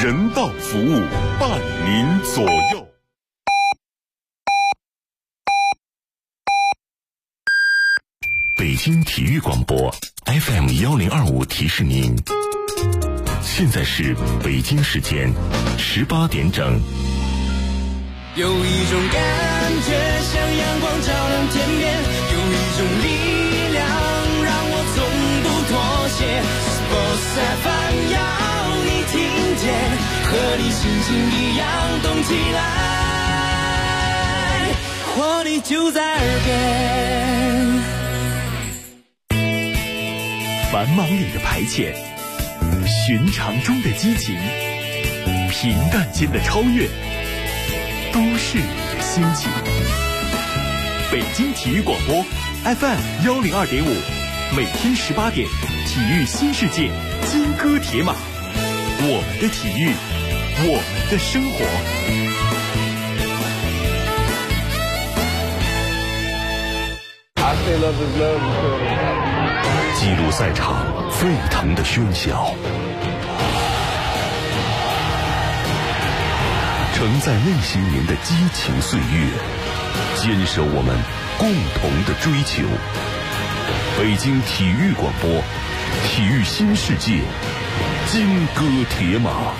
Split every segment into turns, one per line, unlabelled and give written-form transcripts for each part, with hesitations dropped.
人道服务，伴您左右。北京体育广播 FM1025提示您，现在是北京时间18点整。
有一种感觉像阳光照亮天边，有一种力量让我从不妥协。Sports FM 要你听见，和你心情一样动起来，活力就在耳边。
繁忙里的排遣，寻常中的激情，平淡间的超越，都市里的心情。北京体育广播 FM102.5，每天18点，体育新世界，金戈铁马，我们的体育，我们的生活。
记录赛场沸腾的喧嚣，承载内心您的激情岁月，坚守我们共同的追求。北京体育广播，体育新世界，金戈铁马。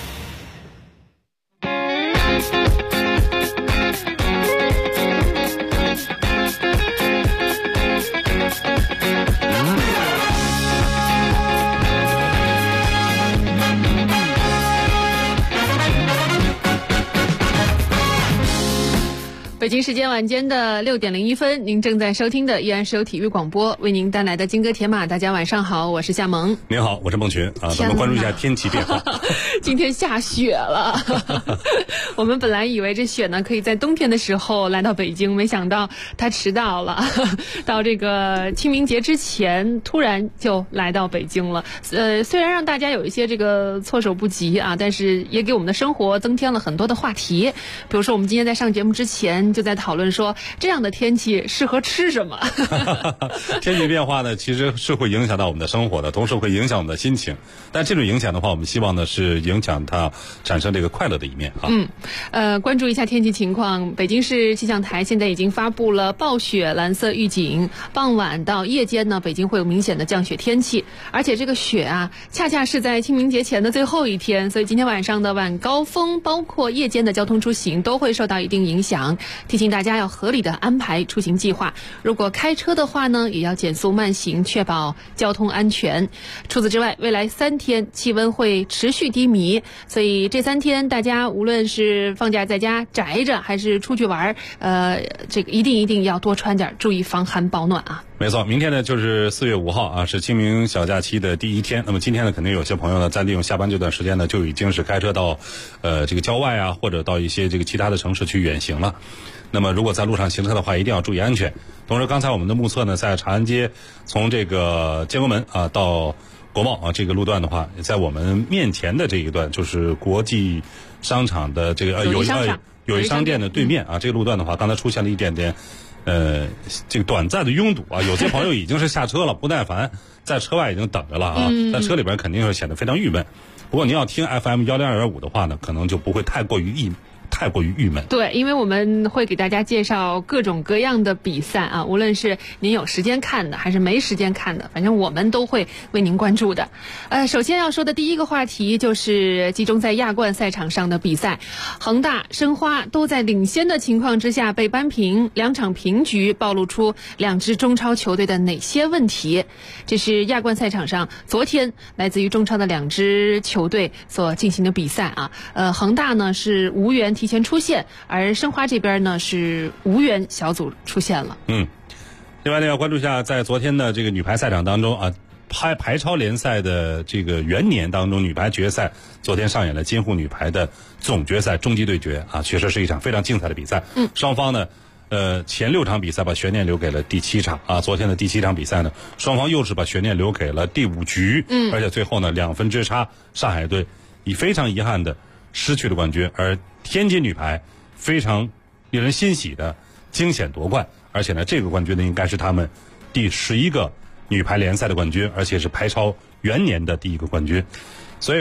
北京时间晚间的6点01分，您正在收听的依然是由体育广播为您带来的金戈铁马。大家晚上好，我是夏萌。
您好，我是孟群啊。咱们关注一下天气变化。
今天下雪了，我们本来以为这雪呢可以在冬天的时候来到北京，没想到它迟到了，到这个清明节之前突然就来到北京了。虽然让大家有一些这个措手不及啊，但是也给我们的生活增添了很多的话题。比如说我们今天在上节目之前就在讨论说，这样的天气适合吃什么？
天气变化呢，其实是会影响到我们的生活的，同时会影响我们的心情。但这种影响的话，我们希望呢是影响它产生这个快乐的一面啊。
关注一下天气情况。北京市气象台现在已经发布了暴雪蓝色预警，傍晚到夜间呢，北京会有明显的降雪天气，而且这个雪啊，恰恰是在清明节前的最后一天，所以今天晚上的晚高峰，包括夜间的交通出行都会受到一定影响。提醒大家要合理的安排出行计划，如果开车的话呢，也要减速慢行，确保交通安全。除此之外，未来3天气温会持续低迷，所以这3天大家无论是放假在家宅着，还是出去玩，这个一定要多穿点，注意防寒保暖啊。
没错，明天呢就是4月5号啊，是清明小假期的第一天。那么今天呢，肯定有些朋友呢，在利用下班这段时间呢，就已经是开车到这个郊外啊，或者到一些这个其他的城市去远行了。那么如果在路上行车的话，一定要注意安全。同时，刚才我们的目测呢，在长安街从这个建国门啊到国贸啊这个路段的话，在我们面前的这一段，就是国际商场的这个友谊商店的对面啊，这个路段的话，刚才出现了一点点这个短暂的拥堵啊，有些朋友已经是下车了，不耐烦，在车外已经等着了啊，在车里边肯定会显得非常郁闷。不过您要听 FM102.5的话呢，可能就不会太过于郁闷。
对，因为我们会给大家介绍各种各样的比赛啊，无论是您有时间看的还是没时间看的，反正我们都会为您关注的。首先要说的第一个话题就是集中在亚冠赛场上的比赛，恒大、申花都在领先的情况之下被扳平，2场平局暴露出2支中超球队的哪些问题？这是亚冠赛场上昨天来自于中超的2支球队所进行的比赛啊。恒大呢是无缘提前出线，而申花这边呢是无缘小组出现了。
另外呢，要关注一下在昨天的这个女排赛场当中啊，排超联赛的这个元年当中，女排决赛昨天上演了京沪女排的总决赛终极对决啊，确实是一场非常精彩的比赛。双方呢前6场比赛把悬念留给了第7场啊，昨天的第7场比赛呢，双方又是把悬念留给了第5局，而且最后呢2分之差，上海队以非常遗憾的失去了冠军，而天津女排非常令人欣喜的惊险夺冠，而且呢，这个冠军呢应该是他们第11个女排联赛的冠军，而且是排超元年的第1个冠军。所以说，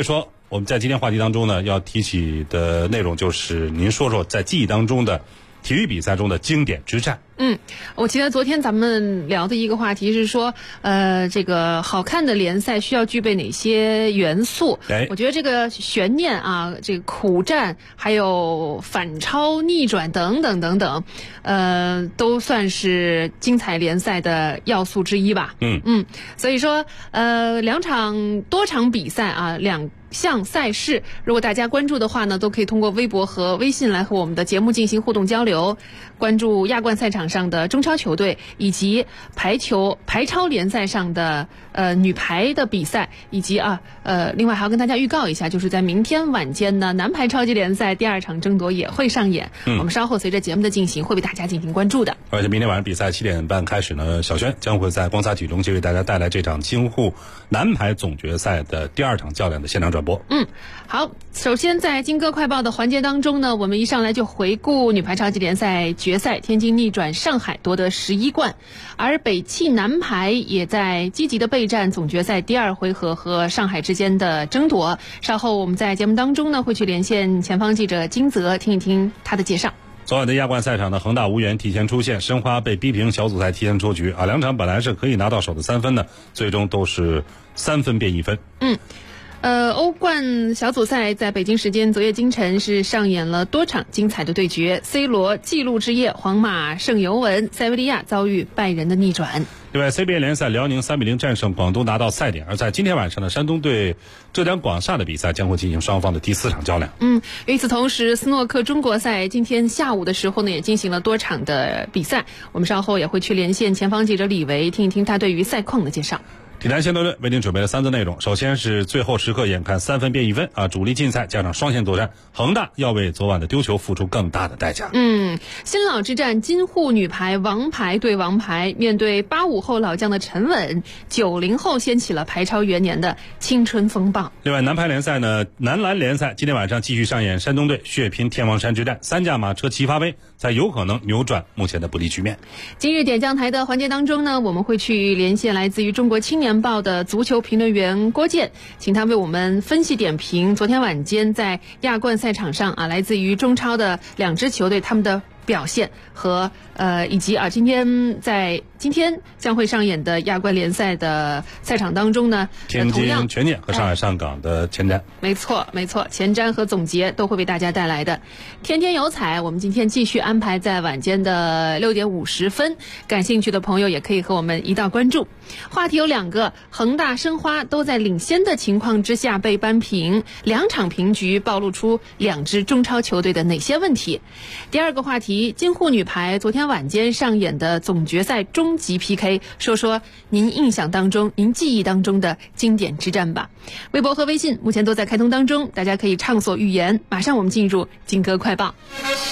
我们在今天话题当中呢，要提起的内容就是您说说在记忆当中的体育比赛中的经典之战。
我记得昨天咱们聊的一个话题是说，这个好看的联赛需要具备哪些元素？我觉得这个悬念啊，这个苦战，还有反超、逆转等等等等，都算是精彩联赛的要素之一吧。所以说，多场比赛啊，两项赛事，如果大家关注的话呢，都可以通过微博和微信来和我们的节目进行互动交流，关注亚冠赛场上的中超球队，以及排超联赛上的女排的比赛，以及另外还要跟大家预告一下，就是在明天晚间呢，男排超级联赛第2场争夺也会上演。我们稍后随着节目的进行，会为大家进行关注的。
而且明天晚上比赛7点半开始呢，小轩将会在光洒体育中心为大家带来这场京沪男排总决赛的第2场较量的现场转播。
好，首先在金歌快报的环节当中呢，我们一上来就回顾女排超级联赛决赛，天津逆转上海夺得11冠，而北汽男排也在积极的备战总决赛第2回合和上海之间的争夺。稍后我们在节目当中呢，会去连线前方记者金泽，听一听他的介绍。
昨晚的亚冠赛场呢，恒大无缘提前出线，申花被逼平小组赛提前出局啊，两场本来是可以拿到手的3分呢，最终都是3分变1分。
欧冠小组赛在北京时间昨夜今晨是上演了多场精彩的对决 ，C 罗纪录之夜，皇马胜尤文，塞维利亚遭遇拜仁的逆转。
另外 CBA 联赛辽宁3-0战胜广东拿到赛点，而在今天晚上呢，山东对浙江广厦的比赛将会进行双方的第4场较量。
与此同时，斯诺克中国赛今天下午的时候呢，也进行了多场的比赛，我们稍后也会去连线前方记者李维，听一听他对于赛况的介绍。
体坛先斗论为您准备了3则内容，首先是最后时刻眼看3分变1分啊，主力竞赛加上双线作战，恒大要为昨晚的丢球付出更大的代价。
新老之战，金沪女排王牌对王牌，面对85后老将的沉稳，90后掀起了排超元年的青春风暴。
另外男排联赛呢，男篮联赛今天晚上继续上演山东队血拼天王山之战，3驾马车齐发威，才有可能扭转目前的不利局面。
今日点将台的环节当中呢，我们会去连线来自于中国青年报的足球评论员郭健，请他为我们分析点评昨天晚间在亚冠赛场上来自于中超的2支球队他们的表现和以及今天将会上演的亚冠联赛的赛场当中呢，
天津权健和上海上港的前瞻，
没错，前瞻和总结都会为大家带来的。天天有彩，我们今天继续安排在晚间的6点50分，感兴趣的朋友也可以和我们一道关注。话题有2个，恒大、申花都在领先的情况之下被扳平，2场平局暴露出2支中超球队的哪些问题？第2个话题，京沪女排昨天晚间上演的总决赛终极 PK， 说说您印象当中、您记忆当中的经典之战吧。微博和微信目前都在开通当中，大家可以畅所欲言。马上我们进入金歌快报。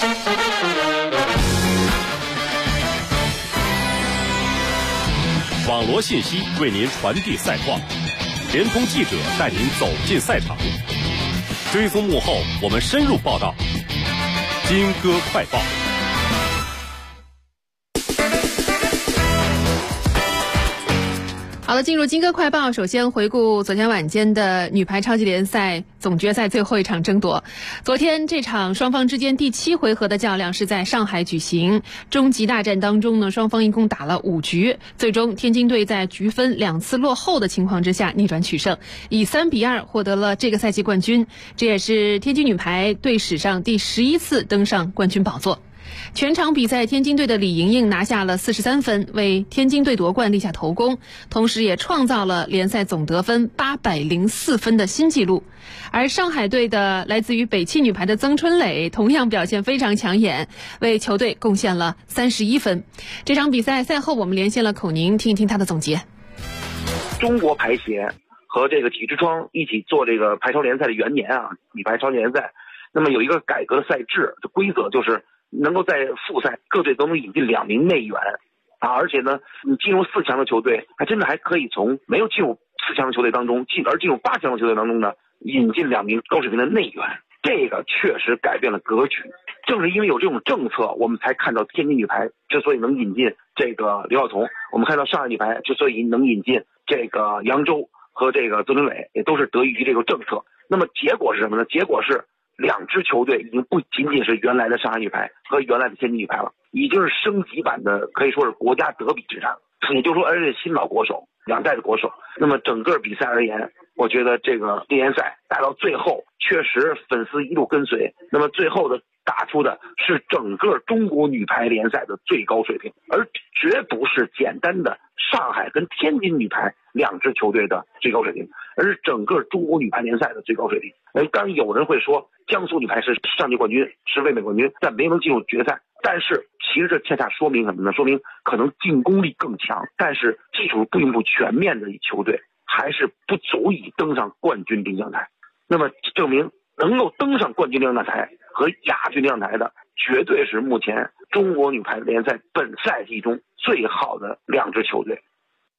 网罗信息为您传递赛况，联通记者带您走进赛场，追踪幕后我们深入报道。金歌快报。
好了，进入金歌快报，首先回顾昨天晚间的女排超级联赛总决赛最后一场争夺。昨天这场双方之间第7回合的较量是在上海举行，终极大战当中呢，双方一共打了5局，最终天津队在局分2次落后的情况之下逆转取胜，以3-2获得了这个赛季冠军，这也是天津女排队史上第11次登上冠军宝座。全场比赛，天津队的李盈莹拿下了43分，为天津队夺冠立下头功，同时也创造了联赛总得分804分的新纪录。而上海队的来自于北汽女排的曾春蕾同样表现非常抢眼，为球队贡献了31分。这场比赛赛后我们连线了口宁，听一听他的总结。
中国排协和这个体育之窗一起做这个排超联赛的元年啊，女排超级联赛，那么有一个改革的赛制的规则，就是能够在复赛各队都能引进2名内援啊，而且呢，你进入4强的球队，还真的还可以从没有进入4强的球队当中进入8强的球队当中呢，引进2名高水平的内援，这个确实改变了格局。正是因为有这种政策，我们才看到天津女排之所以能引进这个刘晓彤，我们看到上海女排之所以能引进这个扬州和这个曾春蕾，也都是得益于这个政策。 那么结果是什么呢？结果是两支球队已经不仅仅是原来的上海女排和原来的天津女排了，已经是升级版的，可以说是国家德比之战。也就是说，而且新老国手，两代的国手。那么整个比赛而言，我觉得这个联赛打到最后，确实粉丝一路跟随。那么最后的打出的是整个中国女排联赛的最高水平，而绝不是简单的上海跟天津女排两支球队的最高水平，而是整个中国女排联赛的最高水平。当然有人会说，江苏女排是上届冠军，是卫冕冠军，但没能进入决赛。但是其实这恰恰说明什么呢？说明可能进攻力更强，但是基础并不全面的球队还是不足以登上冠军领奖台。那么证明能够登上冠军领奖台和亚军领奖台的，绝对是目前中国女排联赛本赛季中最好的两支球队。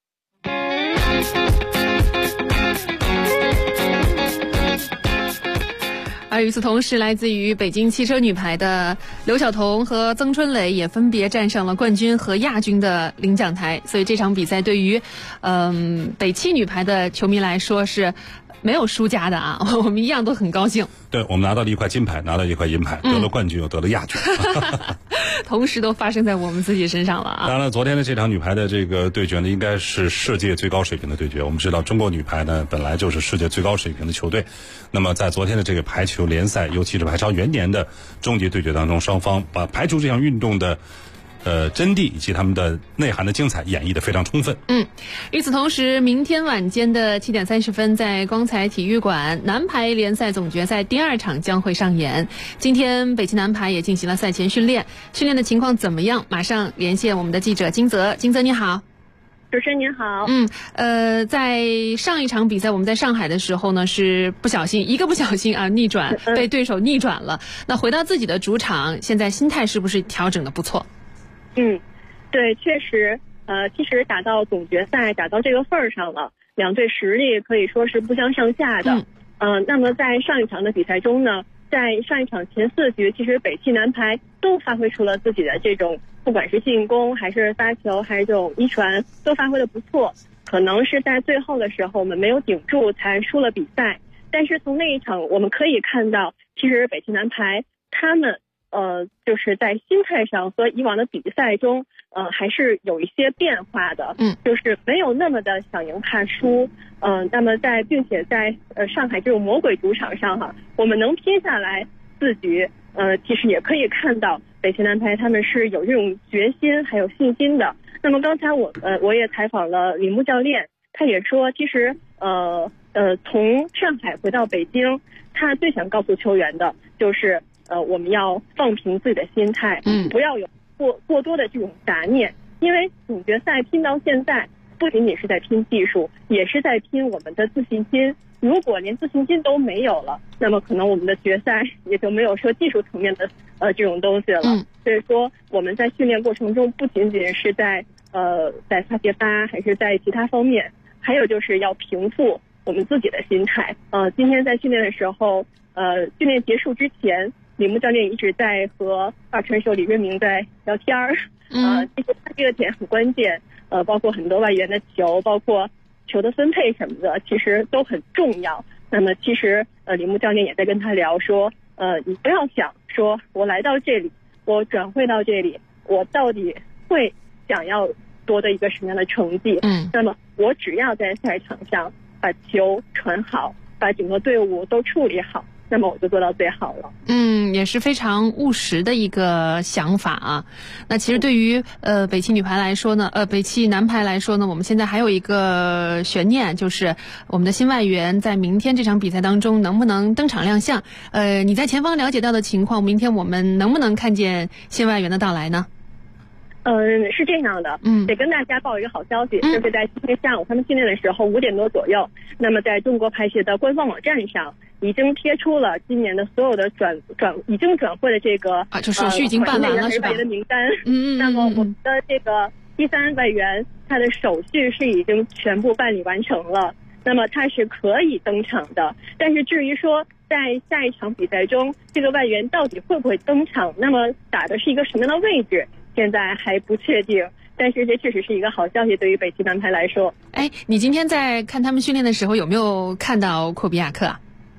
而与此同时，来自于北京汽车女排的刘晓彤和曾春蕾也分别站上了冠军和亚军的领奖台。所以这场比赛对于北汽女排的球迷来说是没有输家的啊，我们一样都很高兴。
对，我们拿到了一块金牌，拿到一块银牌，得了冠军又得了亚军，
同时都发生在我们自己身上了啊。
当然了，昨天的这场女排的这个对决呢，应该是世界最高水平的对决。我们知道中国女排呢本来就是世界最高水平的球队，那么在昨天的这个排球联赛，尤其是排超元年的终极对决当中，双方把排球这项运动的真谛以及他们的内涵的精彩演绎得非常充分。
与此同时，明天晚间的7点30分，在光彩体育馆男排联赛总决赛第2场将会上演。今天北汽男排也进行了赛前训练，训练的情况怎么样？马上连线我们的记者金泽。金泽你好。
主持人您好。
在上一场比赛我们在上海的时候呢，是一个不小心啊逆转，被对手逆转了。那回到自己的主场，现在心态是不是调整的不错？
对，确实，其实打到总决赛，打到这个份儿上了，两队实力可以说是不相上下的。那么在上一场的比赛中呢，在上一场前4局，其实北汽男排都发挥出了自己的这种，不管是进攻还是发球还是这种一传，都发挥的不错。可能是在最后的时候我们没有顶住，才输了比赛。但是从那一场我们可以看到，其实北汽男排他们就是在心态上和以往的比赛中，还是有一些变化的，就是没有那么的想赢怕输，那么并且在上海这种魔鬼主场上哈，我们能拼下来4局，其实也可以看到北汽男排他们是有这种决心还有信心的。那么刚才我也采访了李木教练，他也说，其实从上海回到北京，他最想告诉球员的就是我们要放平自己的心态，不要有过多的这种杂念，因为总决赛拼到现在，不仅仅是在拼技术，也是在拼我们的自信心。如果连自信心都没有了，那么可能我们的决赛也就没有说技术层面的这种东西了。所以说我们在训练过程中，不仅仅是在发泄发，还是在其他方面，还有就是要平复我们自己的心态。今天在训练的时候，训练结束之前，李木教练一直在和2传手李瑞明在聊天儿。其实他这个点很关键，包括很多外援的球，包括球的分配什么的，其实都很重要。那么其实李木教练也在跟他聊说，你不要想说我来到这里，我转会到这里，我到底会想要夺得一个什么样的成绩？那么我只要在赛场上把球传好，把整个队伍都处理好，那么我就做到最好了。
也是非常务实的一个想法啊。那其实对于北汽女排来说呢，北汽男排来说呢，我们现在还有一个悬念，就是我们的新外援在明天这场比赛当中能不能登场亮相？你在前方了解到的情况，明天我们能不能看见新外援的到来呢？
是这样的，得跟大家报一个好消息，就是在今天下午他们训练的时候5点多左右，那么在中国排协的官方网站上已经贴出了今年的所有的已经转会的这个
就手续已经办完了是吧？
的名单。那么我们的这个第3外援，他的手续是已经全部办理完成了，那么他是可以登场的。但是至于说在下一场比赛中，这个外援到底会不会登场，那么打的是一个什么样的位置，现在还不确定。但是这确实是一个好消息，对于北汽男排来说。
你今天在看他们训练的时候，有没有看到库比亚克啊？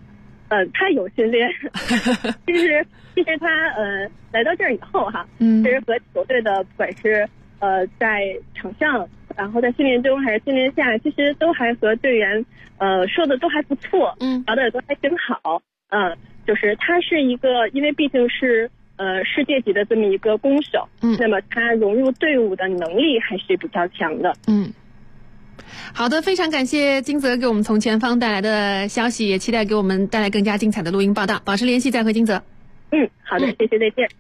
他有训练，其实他来到这儿以后哈，其实和球队的不管是在场上，然后在训练中还是训练下，其实都还和队员说的都还不错，聊的都还挺好，就是他是一个，因为毕竟是世界级的这么一个攻手，那么他融入队伍的能力还是比较强的，
好的，非常感谢金泽给我们从前方带来的消息，也期待给我们带来更加精彩的录音报道，保持联系再会金泽。
好的，谢谢，再见。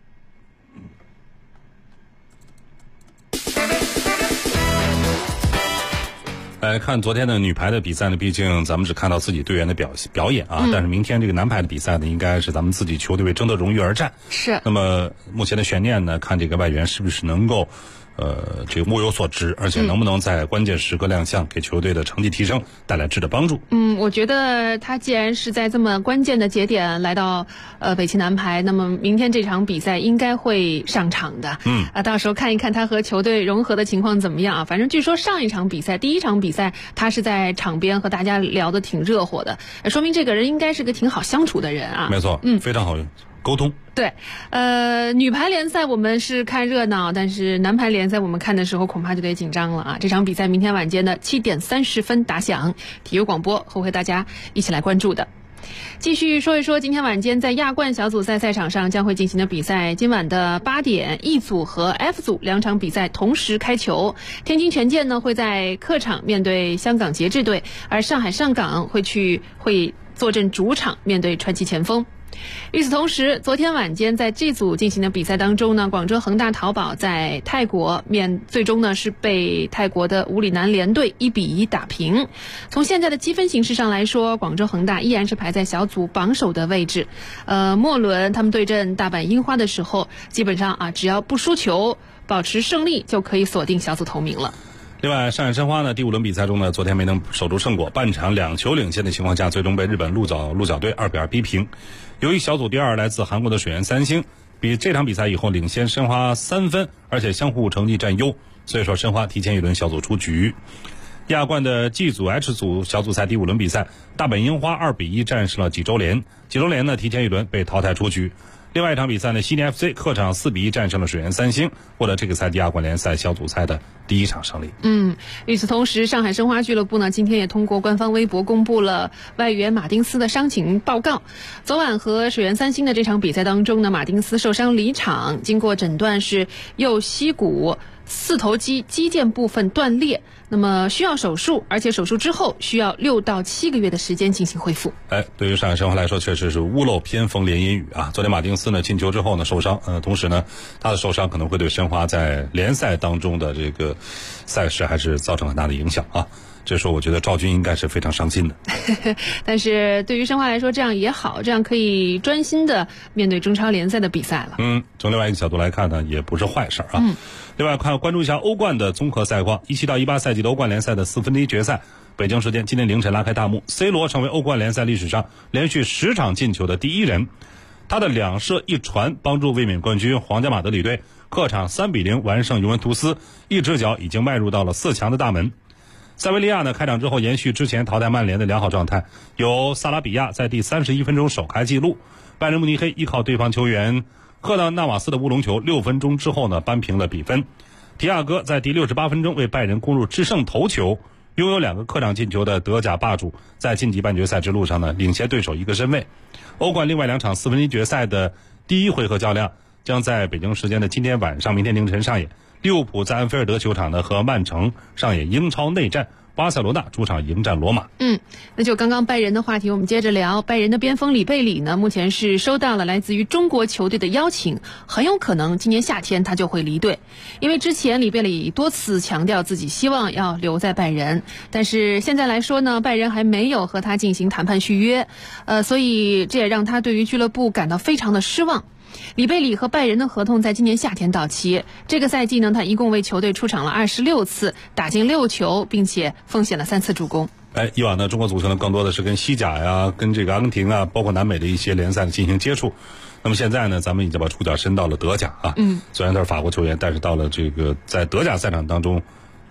来看昨天的女排的比赛呢，毕竟咱们只看到自己队员的表演啊，但是明天这个男排的比赛呢，应该是咱们自己球队为争得荣誉而战。
是。
那么目前的悬念呢，看这个外援是不是能够这个物有所值，而且能不能在关键时刻亮相，给球队的成绩提升带来质的帮助。
我觉得他既然是在这么关键的节点来到北汽男排，那么明天这场比赛应该会上场的。到时候看一看他和球队融合的情况怎么样啊？反正据说上一场比赛，第一场比赛他是在场边和大家聊得挺热火的，说明这个人应该是个挺好相处的人啊。
没错，非常好沟通。
对，女排联赛我们是看热闹，但是男排联赛我们看的时候恐怕就得紧张了啊！这场比赛明天晚间的7点30分打响，体育广播会大家一起来关注的。继续说一说今天晚间在亚冠小组赛赛场上将会进行的比赛。今晚的8点 E 组和 F 组两场比赛同时开球。天津权健呢会在客场面对香港节制队，而上海上港会坐镇主场面对川崎前锋。与此同时，昨天晚间在这组进行的比赛当中呢，广州恒大淘宝在泰国最终呢是被泰国的武里南联队1-1打平。从现在的积分形势上来说，广州恒大依然是排在小组榜首的位置。末轮他们对阵大阪樱花的时候，基本上只要不输球，保持胜利就可以锁定小组头名了。
另外，上海申花呢，第5轮比赛中呢，昨天没能守住胜果，半场2球领先的情况下，最终被日本鹿角队2-2逼平。由于小组第2来自韩国的水原三星，比这场比赛以后领先申花3分，而且相互成绩占优，所以说申花提前1轮小组出局。亚冠的 G 组 H 组小组赛第5轮比赛，大本樱花2-1战胜了济州联，济州联呢提前1轮被淘汰出局。另外一场比赛呢，悉尼 FC 客场4-1战胜了水原三星，获得这个赛季亚冠联赛小组赛的第1场胜利。
与此同时，上海申花俱乐部呢今天也通过官方微博公布了外援马丁斯的伤情报告。昨晚和水原三星的这场比赛当中呢，马丁斯受伤离场，经过诊断是右膝骨四头肌肌腱部分断裂，那么需要手术，而且手术之后需要6到7个月的时间进行恢复。
对于上海申花来说，确实是屋漏偏逢连阴雨啊！昨天马丁斯呢进球之后呢受伤，同时呢他的受伤可能会对申花在联赛当中的这个赛事还是造成很大的影响啊。这时候我觉得赵军应该是非常伤心的。
但是对于申花来说这样也好，这样可以专心的面对中超联赛的比赛了。
从另外一个角度来看呢，也不是坏事啊。另外关注一下欧冠的综合赛况，17到18赛季的欧冠联赛的4分之一决赛，北京时间今天凌晨拉开大幕， C 罗成为欧冠联赛历史上连续10场进球的第1人，他的2射1传帮助卫冕冠军皇家马德里队客场3-0完胜尤文图斯，一只脚已经迈入到了4强的大门。塞维利亚呢开场之后延续之前淘汰曼联的良好状态，由萨拉比亚在第31分钟首开纪录，拜仁慕尼黑依靠对方球员赫纳纳瓦斯的乌龙球，6分钟之后呢扳平了比分。提亚戈在第68分钟为拜仁攻入制胜头球，拥有2个客场进球的德甲霸主在晋级半决赛之路上呢领先对手1个身位。欧冠另外2场4分之一决赛的第1回合较量将在北京时间的今天晚上明天凌晨上演，利物浦在安菲尔德球场呢和曼城上演英超内战，巴塞罗那主场迎战罗马。
那就刚刚拜仁的话题我们接着聊。拜仁的边锋里贝里呢目前是收到了来自于中国球队的邀请，很有可能今年夏天他就会离队。因为之前里贝里多次强调自己希望要留在拜仁，但是现在来说呢，拜仁还没有和他进行谈判续约，所以这也让他对于俱乐部感到非常的失望。里贝里和拜仁的合同在今年夏天到期，这个赛季呢他一共为球队出场了26次，打进6球，并且奉献了3次助攻。
以往呢中国足球呢更多的是跟西甲呀，跟这个阿根廷啊，包括南美的一些联赛进行接触。那么现在呢咱们已经把触角伸到了德甲啊。虽然他是法国球员，但是到了这个在德甲赛场当中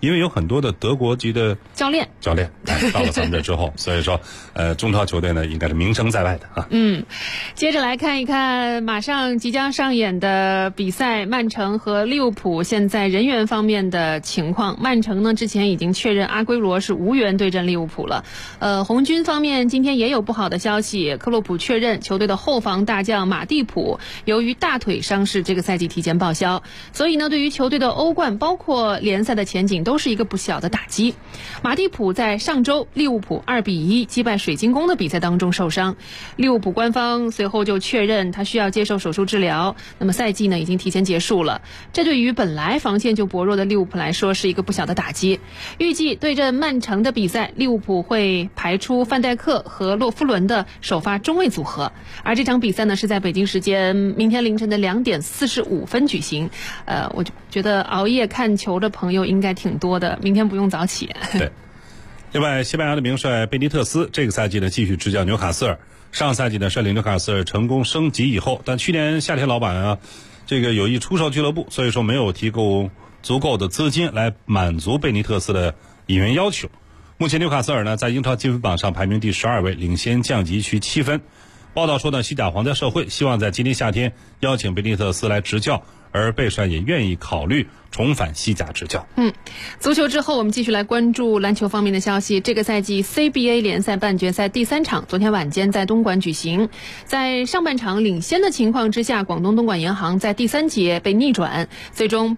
因为有很多的德国籍的
教练
到了咱们这之后，所以说中超球队呢应该是名声在外的啊。
接着来看一看马上即将上演的比赛，曼城和利物浦现在人员方面的情况。曼城呢之前已经确认阿圭罗是无缘对阵利物浦了。红军方面今天也有不好的消息，克洛普确认球队的后防大将马蒂普由于大腿伤势这个赛季提前报销，所以呢对于球队的欧冠包括联赛的前景都是一个不小的打击。马蒂普在上周利物浦2-1击败水晶宫的比赛当中受伤，利物浦官方随后就确认他需要接受手术治疗，那么赛季呢已经提前结束了。这对于本来防线就薄弱的利物浦来说是一个不小的打击。预计对阵曼城的比赛，利物浦会排出范戴克和洛夫伦的首发中卫组合，而这场比赛呢是在北京时间明天凌晨的2点45分举行。我觉得熬夜看球的朋友应该挺多的，明天不用早起。
对。另外，西班牙的名帅贝尼特斯这个赛季呢继续执教纽卡斯尔，上赛季呢率领纽卡斯尔成功升级以后，但去年夏天老板啊这个有意出售俱乐部，所以说没有提供足够的资金来满足贝尼特斯的引援要求。目前纽卡斯尔呢在英超积分榜上排名第12位，领先降级区7分。报道说呢，西甲皇家社会希望在今年夏天邀请贝尼特斯来执教，而贝帅也愿意考虑重返西甲执教。
足球之后我们继续来关注篮球方面的消息。这个赛季 CBA 联赛半决赛第3场昨天晚间在东莞举行，在上半场领先的情况之下，广东东莞银行在第3节被逆转，最终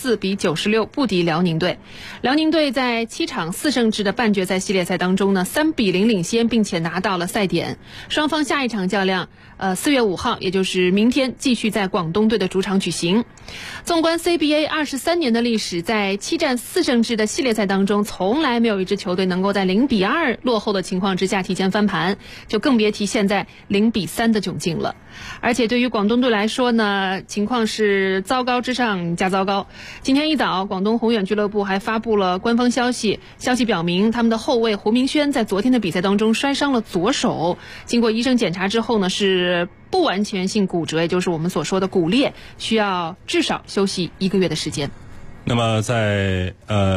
84-96不敌辽宁队。辽宁队在7场4胜制的半决赛系列赛当中呢3-0领先，并且拿到了赛点。双方下一场较量4月5号也就是明天继续在广东队的主场举行。纵观 CBA 23年的历史，在7战4胜制的系列赛当中，从来没有一支球队能够在0-2落后的情况之下提前翻盘，就更别提现在0-3的窘境了。而且对于广东队来说呢，情况是糟糕之上加糟糕。今天一早，广东宏远俱乐部还发布了官方消息，消息表明他们的后卫胡明轩在昨天的比赛当中摔伤了左手，经过医生检查之后呢，是不完全性骨折，也就是我们所说的骨裂，需要至少休息1个月的时间。
那么在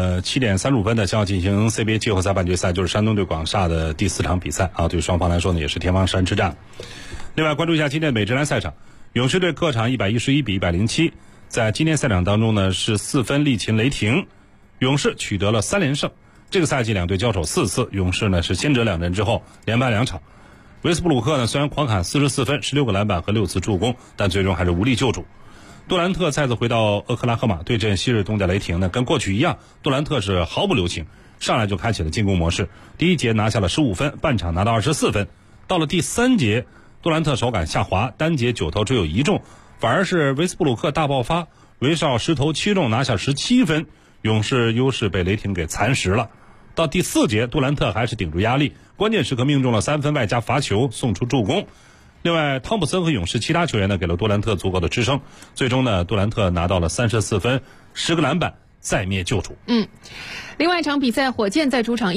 7点35分的将要进行 CBA 季后赛半决赛，就是山东对广厦的第4场比赛啊，对双方来说呢也是天王山之战。另外关注一下今天的美职篮赛场，勇士队客场111-107，在今天赛场当中呢是4分力擒雷霆，勇士取得了3连胜。这个赛季两队交手4次，勇士呢是先折2阵之后连败2场。维斯布鲁克呢虽然狂砍44分16个篮板和6次助攻，但最终还是无力救主。杜兰特再次回到俄克拉荷马对阵昔日东家雷霆呢，跟过去一样，杜兰特是毫不留情，上来就开启了进攻模式。第1节拿下了15分，半场拿到24分。到了第3节，杜兰特手感下滑，单节9投只有1中，反而是维斯布鲁克大爆发，威少10投7中拿下17分，勇士优势被雷霆给蚕食了。到第4节，杜兰特还是顶住压力，关键时刻命中了3分外加罚球，送出助攻。另外，汤普森和勇士其他球员呢给了杜兰特足够的支撑，最终呢杜兰特拿到了34分10个篮板，再灭救主。
另外一场比赛，火箭在主场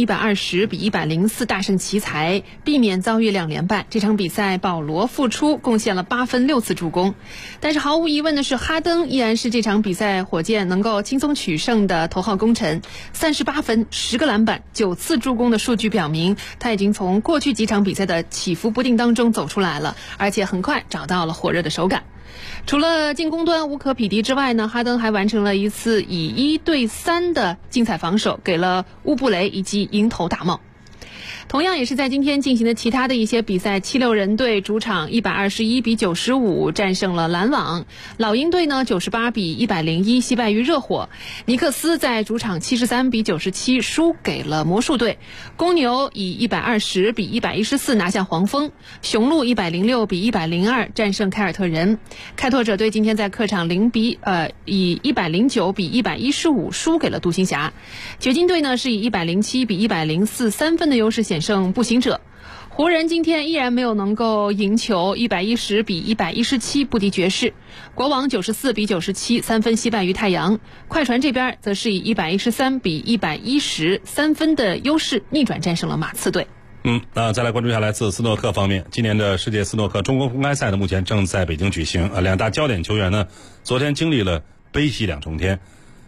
120-104大胜奇才，避免遭遇2连败。这场比赛保罗复出，贡献了8分6次助攻。但是毫无疑问的是，哈登依然是这场比赛火箭能够轻松取胜的头号功臣。38分10个篮板9次助攻的数据表明，他已经从过去几场比赛的起伏不定当中走出来了，而且很快找到了火热的手感。除了进攻端无可匹敌之外呢，哈登还完成了一次以1对3的精彩防守，给了乌布雷一记迎头大帽。同样也是在今天进行的其他的一些比赛，76人队主场121-95战胜了篮网，老鹰队呢98-101惜败于热火，尼克斯在主场73-97输给了魔术队，公牛以120-114拿下黄蜂，雄鹿106-102战胜凯尔特人，开拓者队今天在客场以109-115输给了独行侠，掘金队呢是以107-104 3分的优势险胜步行者，湖人今天依然没有能够赢球，110-117不敌爵士，国王94-97 3分惜败于太阳，快船这边则是以113-110 3分的优势逆转战胜了马刺队。
那再来关注一下来自斯诺克方面，今年的世界斯诺克中国公开赛呢目前正在北京举行，两大焦点球员呢昨天经历了悲喜2重天。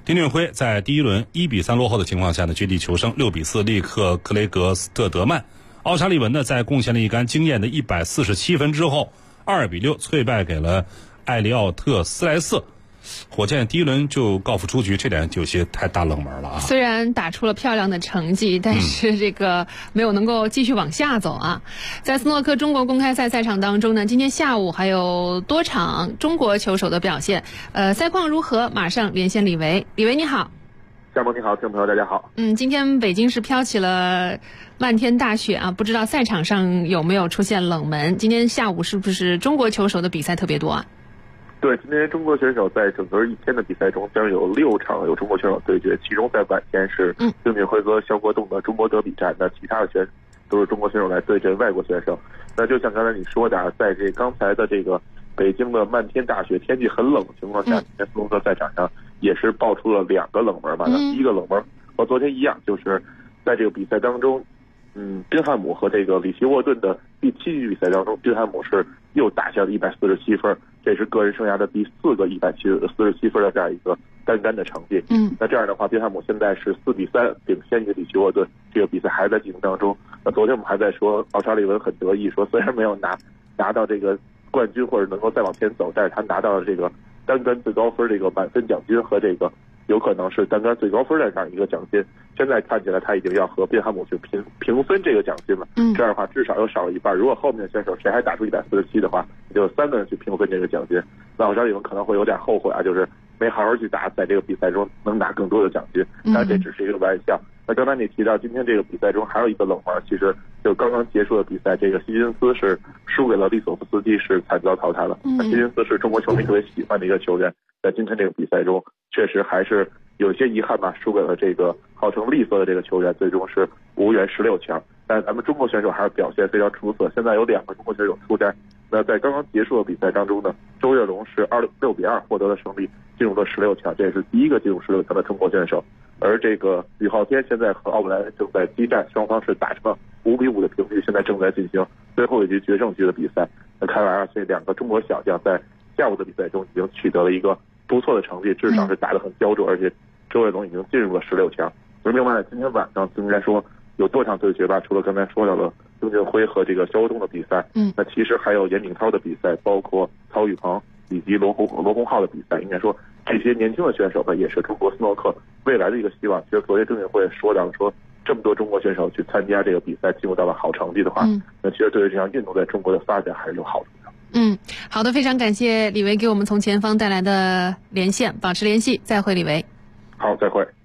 丁俊晖在第一轮1比3落后的情况下呢，绝地求生，6比4力克克雷格斯特德曼。奥沙利文呢，在贡献了一杆惊艳的147分之后，2比6脆败给了艾利奥特斯莱瑟。火箭第一轮就告负出局，这点就有些太大冷门了啊！
虽然打出了漂亮的成绩，但是这个没有能够继续往下走啊。在斯诺克中国公开赛赛场当中呢，今天下午还有多场中国球手的表现。赛况如何？马上连线李维。李维你好。
夏萌你好，听众朋友大家好。
今天北京是飘起了漫天大雪啊，不知道赛场上有没有出现冷门？今天下午是不是中国球手的比赛特别多啊？
对，今天中国选手在整个一天的比赛中将有6场有中国选手对决，其中在晚间是丁俊晖和肖国栋的中国德比战，那其他的选都是中国选手来对阵外国选手。那就像刚才你说的，在这刚才的这个北京的漫天大雪，天气很冷的情况下，今天斯诺克赛场上也是爆出了2个冷门吧。那第一个冷门和昨天一样，就是在这个比赛当中，宾汉姆和这个里奇沃顿的第7局比赛当中，宾汉姆是又打下了147分，这是个人生涯的第4个147分的这样一个单杆的成绩。那这样的话，宾汉姆现在是4比3领先于里奇沃顿，这个比赛还在进行当中。那昨天我们还在说奥沙利文很得意，说虽然没有拿到这个冠军或者能够再往前走，但是他拿到了这个单杆最高分这个满分奖金和这个有可能是单杆最高分的这样一个奖金。现在看起来他已经要和宾汉姆去平分这个奖金了。这样的话至少又少了一半。如果后面的选手谁还打出147的话，也就3个人去平分这个奖金。那奥沙利文可能会有点后悔啊，就是没好好去打，在这个比赛中能拿更多的奖金。但这只是一个玩笑。那刚才你提到今天这个比赛中还有一个冷门，其实就刚刚结束的比赛，这个希金斯是输给了利索夫斯基，是惨遭淘汰了。希金斯是中国球迷特别喜欢的一个球员，在今天这个比赛中确实还是有些遗憾吧，输给了这个号称利索的这个球员，最终是无缘16强。但是咱们中国选手还是表现非常出色，现在有2个中国选手出战。那在刚刚结束的比赛当中呢，周跃龙是6比2获得了胜利，进入了16强，这也是第一个进入16强的中国选手。而这个吕昊天现在和奥布莱恩正在激战，双方是打成了5比5的平局，现在正在进行最后一局决胜局的比赛。那看来这2个中国小将在下午的比赛中已经取得了一个不错的成绩，至少是打得很焦灼，而且周跃龙已经进入了16强。而另外今天晚上应该说有多场对决吧，除了刚才说到了丁俊晖和这个肖国栋的比赛，那其实还有严鼎涛的比赛，包括曹宇鹏以及罗洪浩的比赛。应该说这些年轻的选手呢，也是中国斯诺克未来的一个希望。其实昨天丁俊晖说到说，这么多中国选手去参加这个比赛，进入到了好成绩的话，那其实对于这项运动在中国的发展还是有好处的。
好的，非常感谢李维给我们从前方带来的连线，保持联系，再会，李维。
好，再会。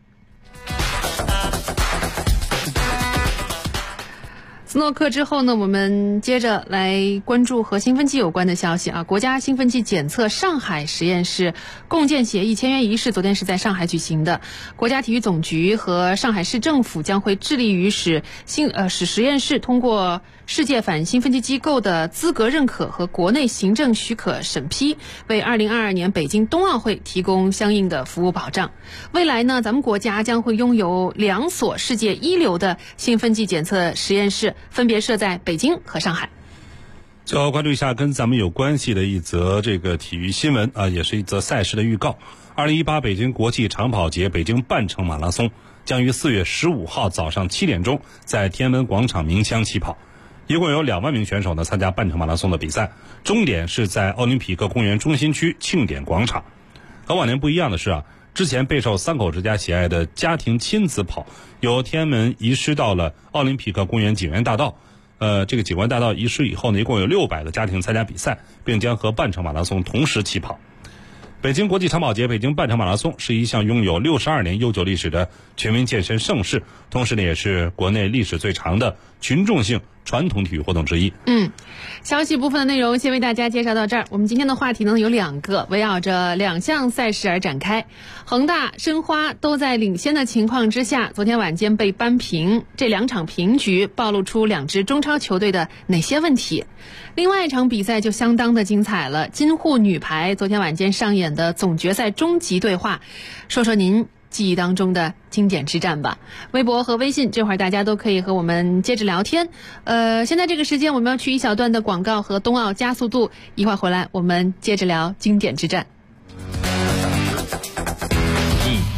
斯诺克之后呢，我们接着来关注和兴奋剂有关的消息啊。国家兴奋剂检测上海实验室共建协议签约仪式昨天是在上海举行的。国家体育总局和上海市政府将会致力于使实验室通过世界反兴奋剂机构的资格认可和国内行政许可审批，为2022年北京冬奥会提供相应的服务保障。未来呢，咱们国家将会拥有2所世界一流的兴奋剂检测实验室，分别设在北京和上海。
最后关注一下跟咱们有关系的一则这个体育新闻啊，也是一则赛事的预告。2018北京国际长跑节北京半程马拉松将于4月15号早上7点钟在天安门广场鸣枪起跑。一共有2万名选手呢参加半程马拉松的比赛，终点是在奥林匹克公园中心区庆典广场。和往年不一样的是啊，之前备受3口之家喜爱的家庭亲子跑，由天安门移师到了奥林匹克公园景园大道。这个景观大道移师以后呢，一共有600个家庭参加比赛，并将和半程马拉松同时起跑。北京国际长跑节北京半程马拉松是一项拥有62年悠久历史的全民健身盛事，同时呢也是国内历史最长的群众性传统体育活动之一。
消息部分的内容先为大家介绍到这儿。我们今天的话题呢有2个，围绕着2项赛事而展开。恒大、申花都在领先的情况之下，昨天晚间被扳平，这2场平局暴露出2支中超球队的哪些问题？另外一场比赛就相当的精彩了，金沪女排昨天晚间上演的总决赛终极对话，说说您记忆当中的经典之战吧。微博和微信这会儿大家都可以和我们接着聊天。现在这个时间我们要去一小段的广告和冬奥加速度，一会儿回来我们接着聊经典之战。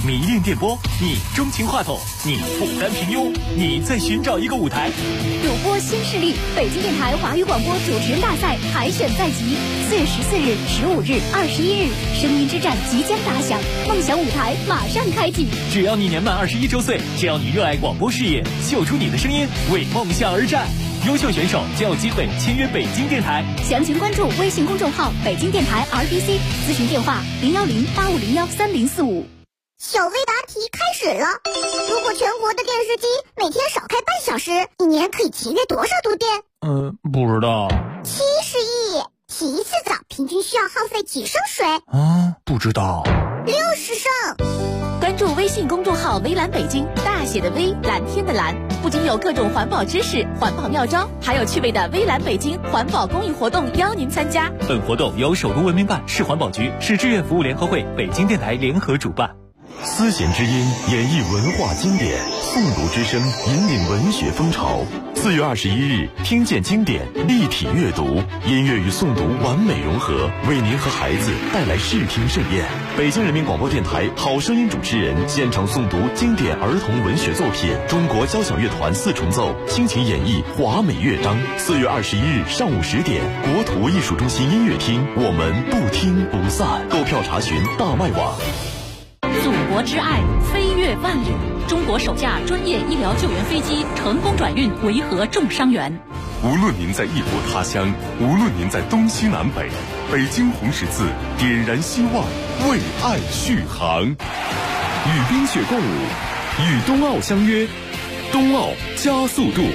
迷恋电波，你钟情话筒，你不甘平庸，你在寻找一个舞台。
主播新势力，北京电台华语广播主持人大赛海选在即，4月14日、15日、21日，声音之战即将打响，梦想舞台马上开启。
只要你年满21周岁，只要你热爱广播事业，秀出你的声音，为梦想而战。优秀选手就有机会签约北京电台。
详情关注微信公众号北京电台 RBC， 咨询电话010-8501-3045。
小微答题开始了。如果全国的电视机每天少开半小时，一年可以节约多少度电？
不知道。
70亿。洗一次澡平均需要耗费几升水？
不知道。
60升。
关注微信公众号微蓝北京，大写的微，蓝天的蓝，不仅有各种环保知识、环保妙招，还有趣味的微蓝北京环保公益活动邀您参加。
本活动由首都文明办、市环保局、市志愿服务联合会、北京电台联合主办。
丝弦之音演绎文化经典，诵读之声引领文学风潮。4月21日，听见经典，立体阅读，音乐与诵读完美融合，为您和孩子带来视听盛宴。北京人民广播电台好声音主持人现场诵读经典儿童文学作品，中国交响乐团4重奏倾情演绎华美乐章。4月21日上午10点，国土艺术中心音乐厅，我们不听不散。购票查询大麦网。
祖国之爱飞越万里，中国首架专业医疗救援飞机成功转运维和重伤员。
无论您在异国他乡，无论您在东西南北，北京红十字点燃希望，为爱续航。与冰雪共舞，与冬奥相约，冬奥加速度。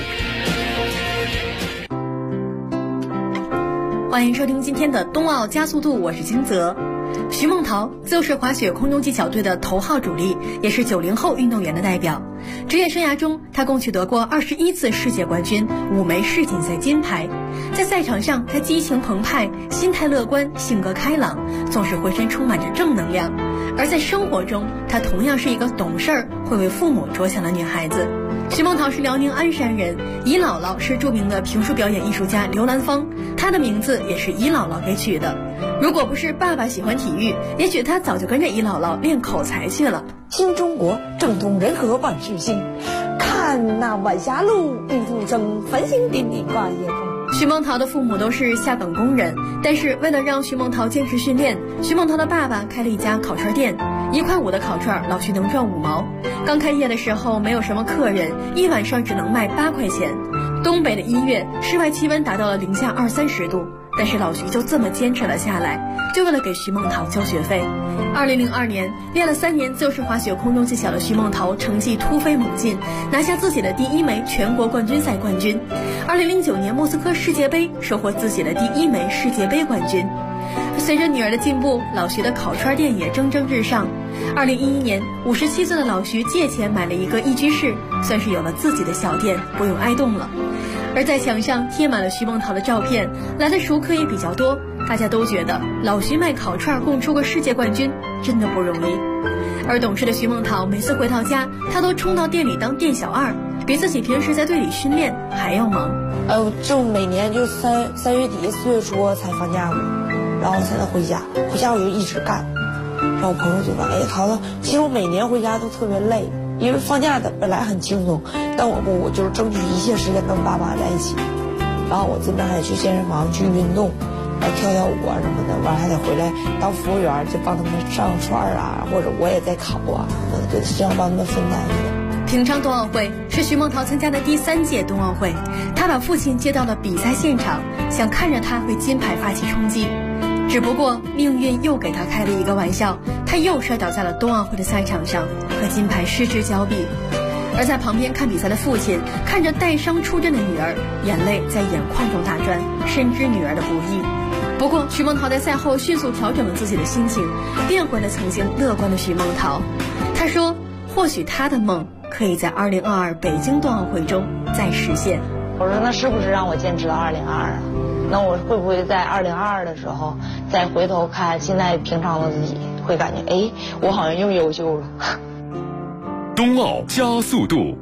欢迎收听今天的冬奥加速度，我是金泽。徐梦桃自由式滑雪空中技巧队的头号主力，也是90后运动员的代表。职业生涯中，他共取得过21次世界冠军，5枚世锦赛金牌。在赛场上，他激情澎湃，心态乐观，性格开朗，总是浑身充满着正能量。而在生活中，她同样是一个懂事儿、会为父母着想的女孩子。徐梦桃是辽宁鞍山人，姨姥姥是著名的评书表演艺术家刘兰芳，她的名字也是姨姥姥给取的。如果不是爸爸喜欢体育，也许她早就跟着姨姥姥练口才去了。
新中国正统人和万事兴，看那晚霞路玉兔生，繁星点点挂夜风。
徐梦桃的父母都是下岗工人，但是为了让徐梦桃坚持训练，徐梦桃的爸爸开了一家烤串店，1块5的烤串，老徐能赚5毛。刚开业的时候没有什么客人，一晚上只能卖8块钱。东北的1月，室外气温达到了零下20-30度，但是老徐就这么坚持了下来，就为了给徐梦桃交学费。2002年，练了3年自由式滑雪空中技巧的徐梦桃成绩突飞猛进，拿下自己的第1枚全国冠军赛冠军。2009年莫斯科世界杯，收获自己的第1枚世界杯冠军。随着女儿的进步，老徐的烤串店也蒸蒸日上。2011年，57岁的老徐借钱买了一个1居室，算是有了自己的小店，不用挨冻了。而在墙上贴满了徐梦桃的照片，来的熟客也比较多，大家都觉得老徐卖烤串供出个世界冠军真的不容易。而懂事的徐梦桃每次回到家，她都冲到店里当店小二，比自己平时在队里训练还要忙。
就每年就3月底4月初才放假嘛，然后才能回家，回家我就一直干。然后我朋友就说：“哎，桃子，其实我每年回家都特别累，因为放假的本来很轻松，但我就是争取一切时间跟爸妈在一起。然后我这边还得去健身房去运动，然后跳舞啊什么的，完了还得回来当服务员，就帮他们上串啊，或者我也在烤啊，就这样帮他们分担一点。”
平昌冬奥会是徐梦桃参加的第3届冬奥会，她把父亲接到了比赛现场，想看着他为金牌发起冲击。只不过命运又给他开了一个玩笑，他又摔倒在了冬奥会的赛场上，和金牌失之交臂。而在旁边看比赛的父亲看着带伤出阵的女儿，眼泪在眼眶中打转，深知女儿的不易。不过徐梦桃在赛后迅速调整了自己的心情，变回了曾经乐观的徐梦桃。她说或许她的梦可以在2022北京冬奥会中再实现。
我说那是不是让我坚持到2022啊？那我会不会在2022的时候再回头看现在平常的自己，会感觉哎，我好像又优秀了。
冬奥加速度，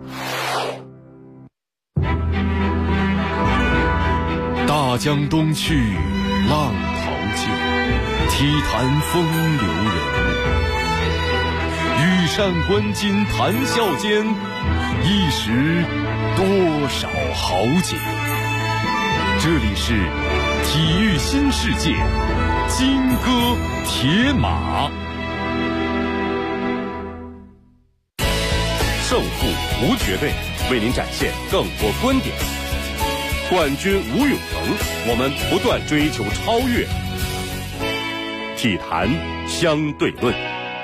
大江东去，浪淘尽，体坛风流人物。 羽扇纶巾谈笑间，一时多少豪杰。这里是体育新世界，金戈铁马。胜负无绝对，为您展现更多观点。冠军无永恒，我们不断追求超越。体坛相对论。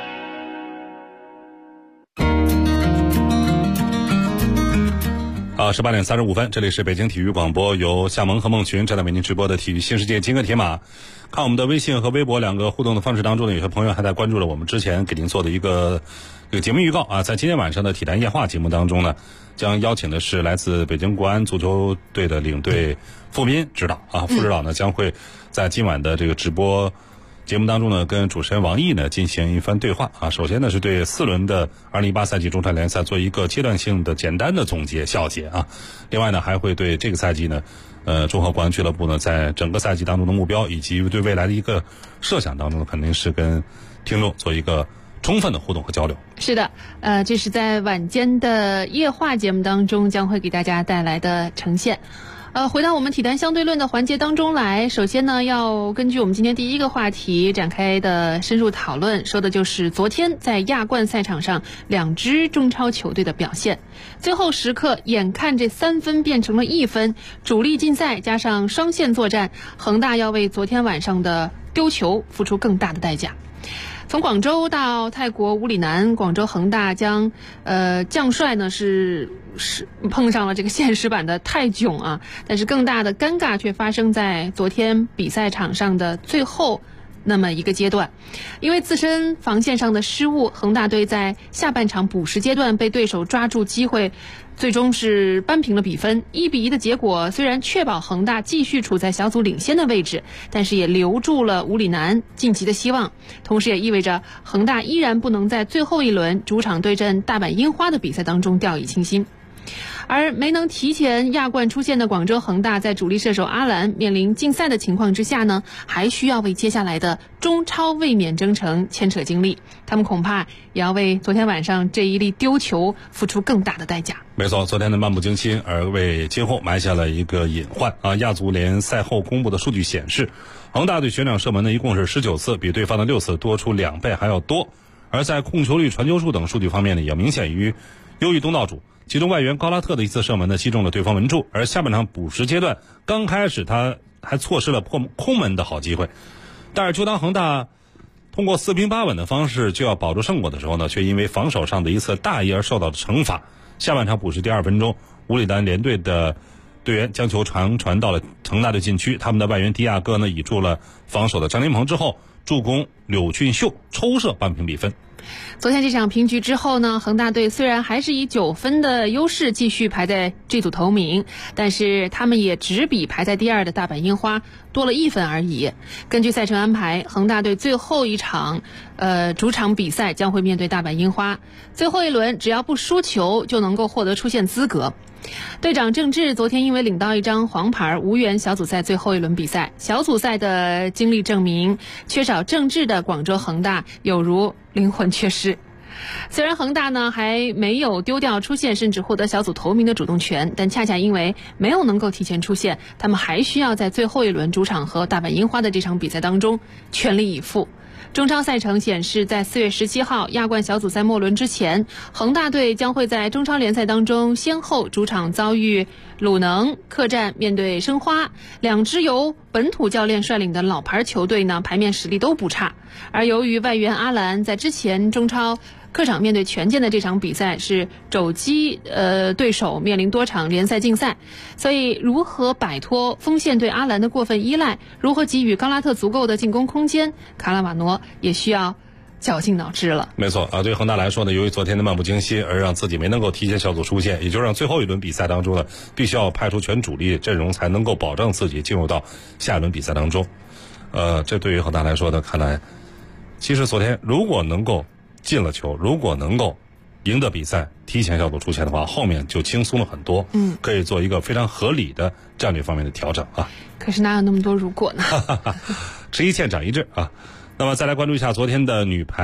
18点35分，这里是北京体育广播，由夏萌和孟群正在为您直播的体育新世界金戈铁马。看我们的微信和微博两个互动的方式当中呢，有些朋友还在关注了我们之前给您做的一个节目预告啊，在今天晚上的体坛夜话节目当中呢，将邀请的是来自北京国安足球队的领队傅斌指导啊，傅指导呢将会在今晚的这个直播节目当中呢，跟主持人王毅呢进行一番对话啊。首先呢是对4轮的2018赛季中超联赛做一个阶段性的简单的总结小结啊。另外呢还会对这个赛季呢中赫国安俱乐部呢在整个赛季当中的目标以及对未来的一个设想当中，肯定是跟听众做一个充分的互动和交流。
是的，这是在晚间的夜话节目当中将会给大家带来的呈现。回到我们体坛相对论的环节当中来，首先呢要根据我们今天第一个话题展开的深入讨论，说的就是昨天在亚冠赛场上2支中超球队的表现。最后时刻眼看这3分变成了1分，主力禁赛加上双线作战，恒大要为昨天晚上的丢球付出更大的代价。从广州到泰国武里南，广州恒大将将帅呢是碰上了这个现实版的泰囧啊，但是更大的尴尬却发生在昨天比赛场上的最后那么一个阶段。因为自身防线上的失误，恒大队在下半场补时阶段被对手抓住机会，最终是扳平了比分。1-1的结果虽然确保恒大继续处在小组领先的位置，但是也留住了武里南晋级的希望，同时也意味着恒大依然不能在最后一轮主场对阵大阪樱花的比赛当中掉以轻心。而没能提前亚冠出线的广州恒大，在主力射手阿兰面临禁赛的情况之下呢，还需要为接下来的中超卫冕征程牵扯精力，他们恐怕也要为昨天晚上这一粒丢球付出更大的代价。
没错，昨天的漫不经心而为今后埋下了一个隐患啊。亚足联赛后公布的数据显示，恒大队全场射门呢一共是19次，比对方的6次多出2倍还要多，而在控球率、传球数等数据方面呢，也明显优于东道主。其中外援高拉特的一次射门呢击中了对方门柱，而下半场补时阶段刚开始他还错失了破空门的好机会。但是就当恒大通过4平8稳的方式就要保住胜果的时候呢，却因为防守上的一次大意而受到了惩罚。下半场补时第2分钟，武里南联队的队员将球传到了恒大队禁区，他们的外援迪亚哥呢倚住了防守的张琳芃之后，助攻柳俊秀抽射扳平比分。
昨天这场平局之后呢，恒大队虽然还是以9分的优势继续排在这组头名，但是他们也只比排在第2的大阪樱花多了1分而已。根据赛程安排，恒大队最后一场主场比赛将会面对大阪樱花，最后一轮只要不输球就能够获得出线资格。队长郑智昨天因为领到一张黄牌无缘小组赛最后一轮比赛。小组赛的经历证明，缺少郑智的广州恒大有如灵魂缺失。虽然恒大呢还没有丢掉出线甚至获得小组头名的主动权，但恰恰因为没有能够提前出线，他们还需要在最后一轮主场和大阪樱花的这场比赛当中全力以赴。中超赛程显示，在4月17号亚冠小组赛末轮之前，恒大队将会在中超联赛当中先后主场遭遇鲁能，客战面对申花。2支由本土教练率领的老牌球队呢，牌面实力都不差。而由于外援阿兰在之前中超客场面对权健的这场比赛是肘击对手，面临多场联赛禁赛，所以如何摆脱锋线对阿兰的过分依赖，如何给予高拉特足够的进攻空间，卡拉瓦诺也需要绞尽脑汁了。
没错啊，对恒大来说呢，由于昨天的漫不经心而让自己没能够提前小组出线，也就让最后一轮比赛当中呢，必须要派出全主力阵容才能够保证自己进入到下一轮比赛当中。这对于恒大来说呢，看来其实昨天如果能够进了球，如果能够赢得比赛，提前小组出线的话，后面就轻松了很多。可以做一个非常合理的战略方面的调整啊。
可是哪有那么多如果呢？
吃一堑长一智啊。那么再来关注一下昨天的女排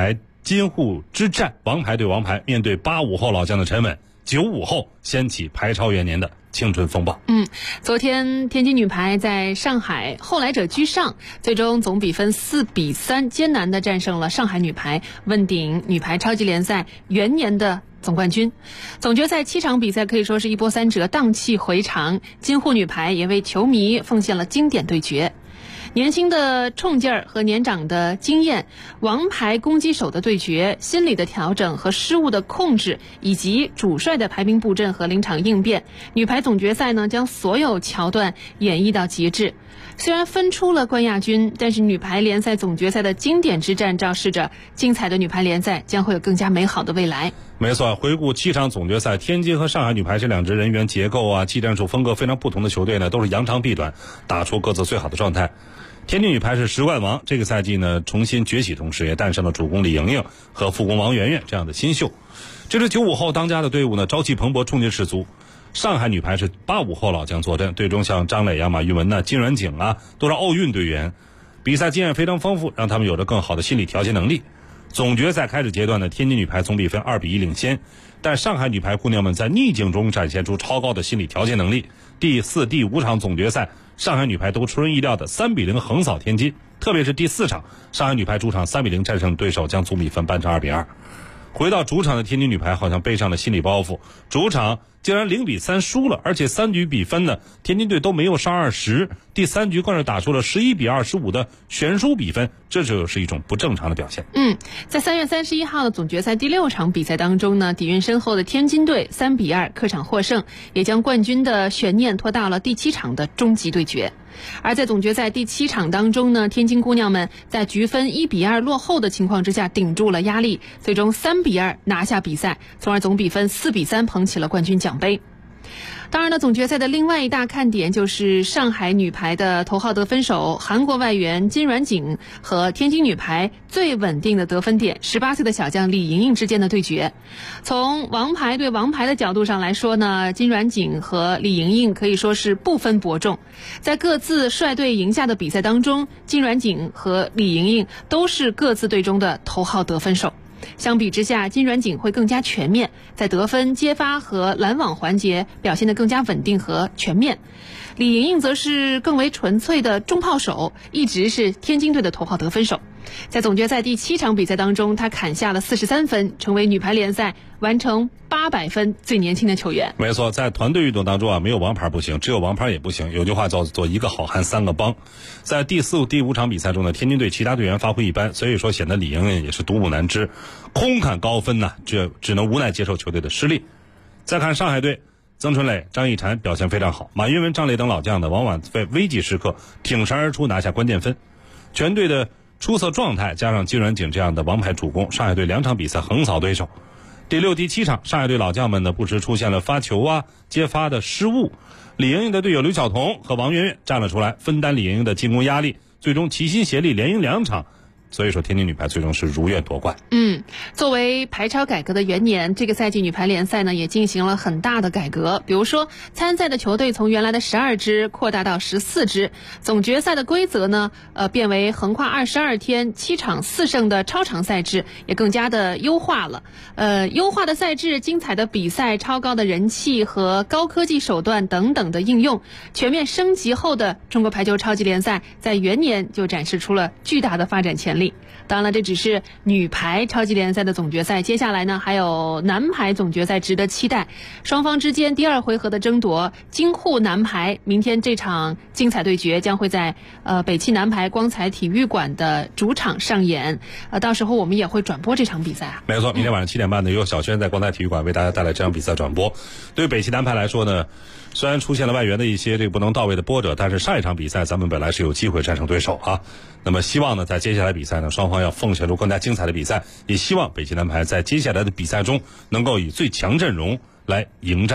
金沪之战，王牌对王牌，面对85后老将的沉稳，95后掀起排超元年的青春风暴。
昨天天津女排在上海后来者居上，最终总比分4-3艰难地战胜了上海女排，问鼎女排超级联赛元年的总冠军。总决赛7场比赛可以说是一波三折，荡气回肠。金沪女排也为球迷奉献了经典对决。年轻的冲劲儿和年长的经验，王牌攻击手的对决，心理的调整和失误的控制，以及主帅的排兵布阵和临场应变，女排总决赛呢将所有桥段演绎到极致。虽然分出了冠亚军，但是女排联赛总决赛的经典之战昭示着精彩的女排联赛将会有更加美好的未来。
没错，回顾7场总决赛，天津和上海女排这两支人员结构啊、技战术风格非常不同的球队呢，都是扬长避短，打出各自最好的状态。天津女排是10冠王，这个赛季呢重新崛起，同时也诞生了主攻李盈莹和副攻王媛媛这样的新秀。这支95后当家的队伍呢，朝气蓬勃，冲劲十足。上海女排是85后老将坐镇，队中像张磊啊、马玉文呐、金阮景啊，都是奥运队员，比赛经验非常丰富，让他们有着更好的心理调节能力。总决赛开始阶段呢，天津女排总比分2-1领先，但上海女排姑娘们在逆境中展现出超高的心理调节能力。第4、第5场总决赛，上海女排都出人意料的3-0横扫天津，特别是第4场，上海女排主场3-0战胜对手，将总比分扳成2-2。回到主场的天津女排好像背上了心理包袱，主场竟然0-3输了，而且3局比分呢，天津队都没有上20，第3局更是打出了11-25的悬殊比分，这就是一种不正常的表现。
在3月31号的总决赛第6场比赛当中呢，底蕴深厚的天津队3-2客场获胜，也将冠军的悬念拖到了第7场的终极对决。而在总决赛第7场当中呢，天津姑娘们在局分1-2落后的情况之下顶住了压力，最终3-2拿下比赛，从而总比分4-3捧起了冠军奖杯。当然了，总决赛的另外一大看点就是上海女排的头号得分手韩国外援金阮景和天津女排最稳定的得分点18岁的小将李盈莹之间的对决。从王牌对王牌的角度上来说呢，金阮景和李盈莹可以说是不分伯仲。在各自率队赢下的比赛当中，金阮景和李盈莹都是各自队中的头号得分手。相比之下，金阮景会更加全面，在得分、接发和拦网环节表现得更加稳定和全面。李盈莹则是更为纯粹的中炮手，一直是天津队的头号得分手。在总决赛第7场比赛当中，他砍下了43分，成为女排联赛完成800分最年轻的球员。
没错，在团队运动当中啊，没有王牌不行，只有王牌也不行。有句话叫做一个好汉3个帮。在第4、第5场比赛中呢，天津队其他队员发挥一般，所以说显得李盈莹也是独木难支，空砍高分呢，这只能无奈接受球队的失利。再看上海队，曾春磊、张艺婵表现非常好，马云文、张磊等老将呢，往往在危急时刻挺身而出，拿下关键分。全队的出色状态加上金阮景这样的王牌主攻，上海队2场比赛横扫对手。第6、第7场，上海队老将们呢不时出现了发球啊、接发的失误，李盈莹的队友刘晓彤和王媛媛站了出来，分担李盈莹的进攻压力，最终齐心协力连赢2场。所以说天津女排最终是如愿夺冠。
作为排超改革的元年，这个赛季女排联赛呢也进行了很大的改革，比如说参赛的球队从原来的12支扩大到14支，总决赛的规则呢变为横跨22天7场4胜的超长赛制，也更加的优化了。优化的赛制、精彩的比赛、超高的人气和高科技手段等等的应用，全面升级后的中国排球超级联赛在元年就展示出了巨大的发展潜力。当然了，这只是女排超级联赛的总决赛，接下来呢还有男排总决赛值得期待。双方之间第2回合的争夺，京沪男排明天这场精彩对决将会在北汽男排光彩体育馆的主场上演。到时候我们也会转播这场比赛啊。
没错，明天晚上7点半呢，由小轩在光彩体育馆为大家带来这场比赛转播。对于北汽男排来说呢，虽然出现了外援的一些这个不能到位的波折，但是上一场比赛咱们本来是有机会战胜对手啊。那么希望呢，在接下来比赛呢，双方要奉献出更加精彩的比赛，也希望北汽男排在接下来的比赛中能够以最强阵容来迎战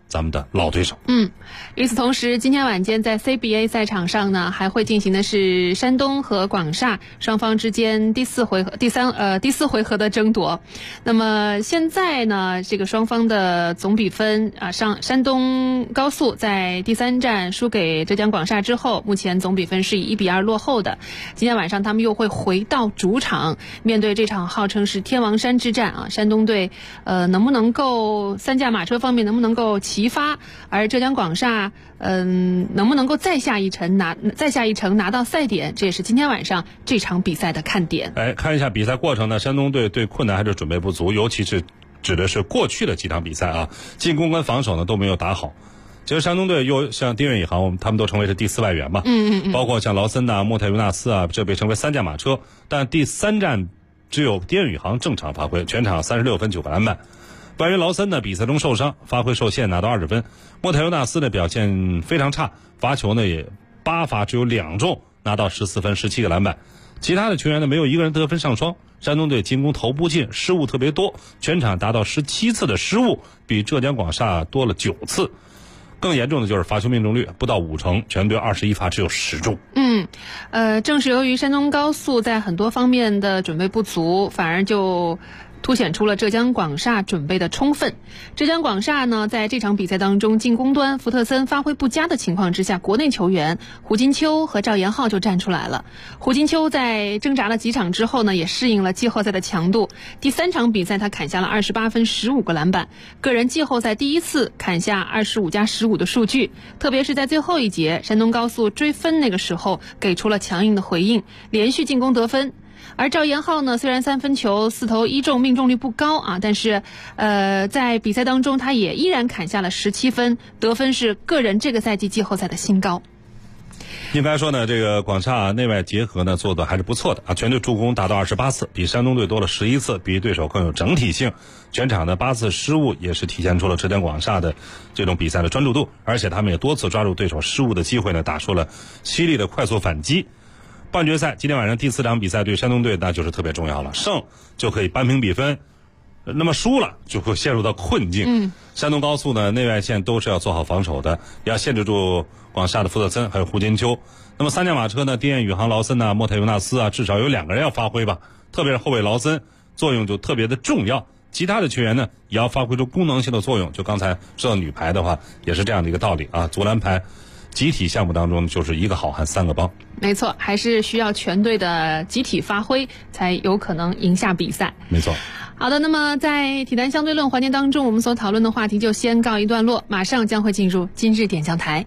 咱们的老对手。
与此同时，今天晚间在 CBA 赛场上呢，还会进行的是山东和广厦双方之间第四回合的争夺。那么现在呢，这个双方的总比分山东高速在第3站输给浙江广厦之后，目前总比分是以1-2落后的。今天晚上他们又会回到主场，面对这场号称是天王山之战啊，山东队能不能够3驾马车方面能不能够齐发，而浙江广厦能不能够再下一城拿到赛点，这也是今天晚上这场比赛的看点。
看一下比赛过程呢，山东队对困难还是准备不足，尤其是指的是过去的几场比赛啊，进攻跟防守呢都没有打好。其实山东队又像丁彦雨航，他们都成为是第4外援嘛，包括像劳森呐、莫泰尤纳斯啊，这被称为3驾马车，但第3站只有丁彦雨航正常发挥，全场36分9个篮板。关于劳森呢，比赛中受伤，发挥受限，拿到20分。莫泰尤纳斯的表现非常差，罚球呢也8罚只有2中，拿到14分17个篮板。其他的球员呢没有一个人得分上双。山东队进攻投不进，失误特别多，全场达到17次的失误，比浙江广厦多了9次。更严重的就是罚球命中率不到50%，全队21罚只有10中。
正是由于山东高速在很多方面的准备不足，反而就凸显出了浙江广厦准备的充分。浙江广厦呢，在这场比赛当中，进攻端福特森发挥不佳的情况之下，国内球员胡金秋和赵延浩就站出来了。胡金秋在挣扎了几场之后呢，也适应了季后赛的强度。第3场比赛他砍下了28分15个篮板，个人季后赛第1次砍下25+15的数据。特别是在最后一节山东高速追分那个时候，给出了强硬的回应，连续进攻得分。而赵延浩呢，虽然3分球4投1中，命中率不高啊，但是在比赛当中他也依然砍下了17分，得分是个人这个赛季季后赛的新高。
应该说呢，这个广厦内外结合呢做的还是不错的啊，全队助攻达到28次，比山东队多了11次，比对手更有整体性。全场的8次失误也是体现出了浙江广厦的这种比赛的专注度，而且他们也多次抓住对手失误的机会呢，打出了犀利的快速反击。半决赛今天晚上第4场比赛对山东队那就是特别重要了，胜就可以扳平比分，那么输了就会陷入到困境。山东高速呢内外线都是要做好防守的，要限制住广厦的福特森还有胡金秋。那么3驾马车呢，丁彦雨航、劳森呐、莫泰尤纳斯啊，至少有2个人要发挥吧，特别是后卫劳森作用就特别的重要。其他的球员呢也要发挥出功能性的作用，就刚才说到女排的话也是这样的一个道理啊，足篮排集体项目当中就是1个好汉3个帮。
没错，还是需要全队的集体发挥才有可能赢下比赛。
没错。
好的，那么在体坛相对论环节当中，我们所讨论的话题就先告一段落，马上将会进入今日点将台。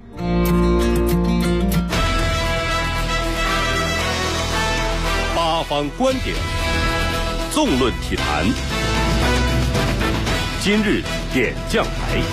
八方观点，纵论体坛，今日点将台。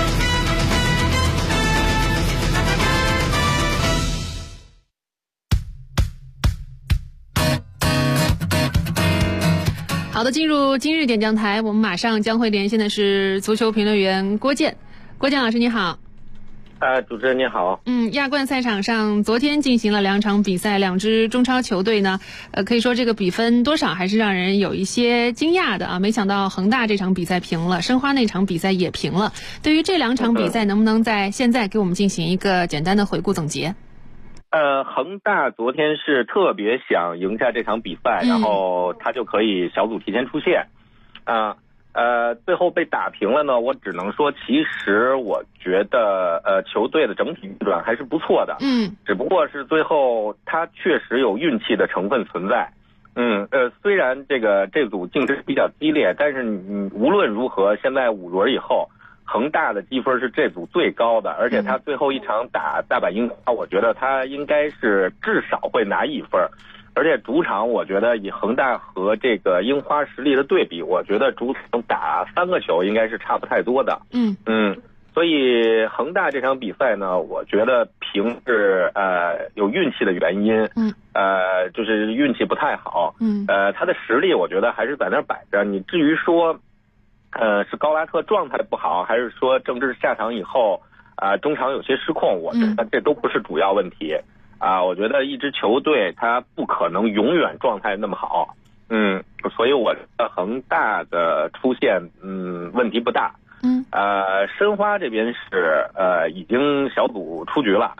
好的，进入今日点将台，我们马上将会连线的是足球评论员郭健。郭健老师你好。
主持人你好。
亚冠赛场上昨天进行了2场比赛，2支中超球队呢，可以说这个比分多少还是让人有一些惊讶的啊！没想到恒大这场比赛平了，申花那场比赛也平了。对于这2场比赛，能不能在现在给我们进行一个简单的回顾总结？
恒大昨天是特别想赢下这场比赛，然后他就可以小组提前出线。最后被打平了呢，我只能说，其实我觉得球队的整体运转还是不错的。只不过是最后他确实有运气的成分存在。虽然这组竞争比较激烈，但是无论如何，现在5轮以后，恒大的积分是这组最高的，而且他最后一场打大阪樱花，我觉得他应该是至少会拿1分。而且主场我觉得以恒大和这个樱花实力的对比，我觉得主场打3个球应该是差不太多的。所以恒大这场比赛呢，我觉得平是有运气的原因，就是运气不太好。他的实力我觉得还是在那儿摆着。你至于说是高拉特状态不好，还是说郑智下场以后中场有些失控，我觉得这都不是主要问题。我觉得一支球队它不可能永远状态那么好，所以我觉得恒大的出现问题不大。 申花这边是已经小组出局了。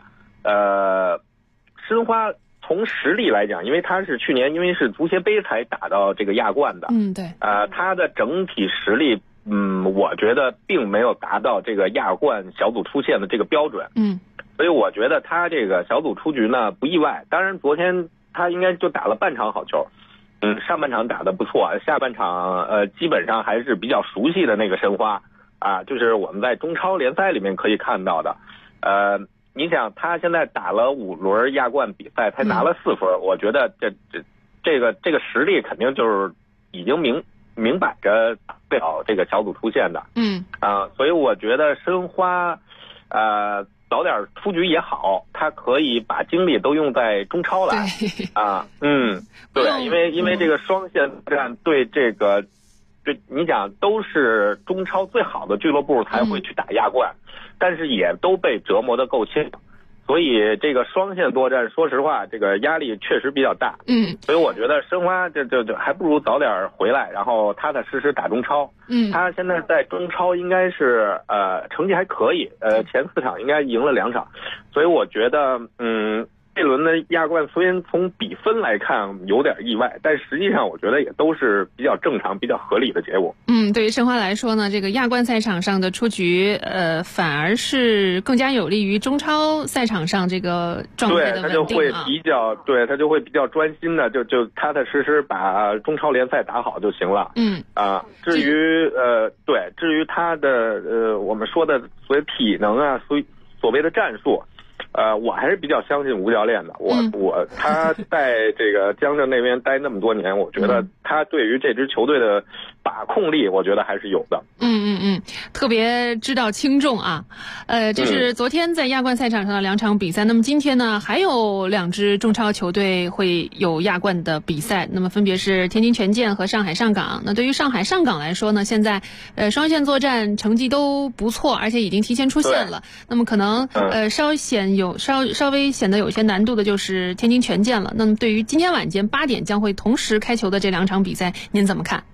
申花从实力来讲，因为他是去年因为是足协杯才打到这个亚冠的，
对，
他的整体实力，我觉得并没有达到这个亚冠小组出线的这个标准，所以我觉得他这个小组出局呢不意外。当然，昨天他应该就打了半场好球，上半场打得不错，下半场基本上还是比较熟悉的那个申花啊，就是我们在中超联赛里面可以看到的，你想他现在打了5轮亚冠比赛，才拿了4分，我觉得这个实力肯定就是已经明摆着打不了这个小组出线的，所以我觉得申花早点出局也好，他可以把精力都用在中超来对，因为这个双线战对这个，对你讲都是中超最好的俱乐部才会去打亚冠，但是也都被折磨得够呛，所以这个双线作战，说实话，这个压力确实比较大。所以我觉得申花这还不如早点回来，然后踏踏实实打中超。他现在在中超应该是成绩还可以，前4场应该赢了2场，所以我觉得这轮的亚冠虽然从比分来看有点意外，但实际上我觉得也都是比较正常、比较合理的结果。
对于申花来说呢，这个亚冠赛场上的出局，反而是更加有利于中超赛场上这个状态的稳定。
他就会他就会比较专心的，就踏踏实实把中超联赛打好就行了。至于他的我们说的所谓体能啊，所谓的战术。我还是比较相信吴教练的。他在这个江浙那边待那么多年，我觉得他对于这支球队的把控力，我觉得还是有的。
特别知道轻重啊。这是昨天在亚冠赛场上的2场比赛。那么今天呢，还有2支中超球队会有亚冠的比赛，那么分别是天津权健和上海上港。那对于上海上港来说呢，现在双线作战成绩都不错，而且已经提前出线了。那么可能稍微显得有些难度的就是天津权健了。那么对于今天晚间8点将会同时开球的这2场比赛，您怎么看？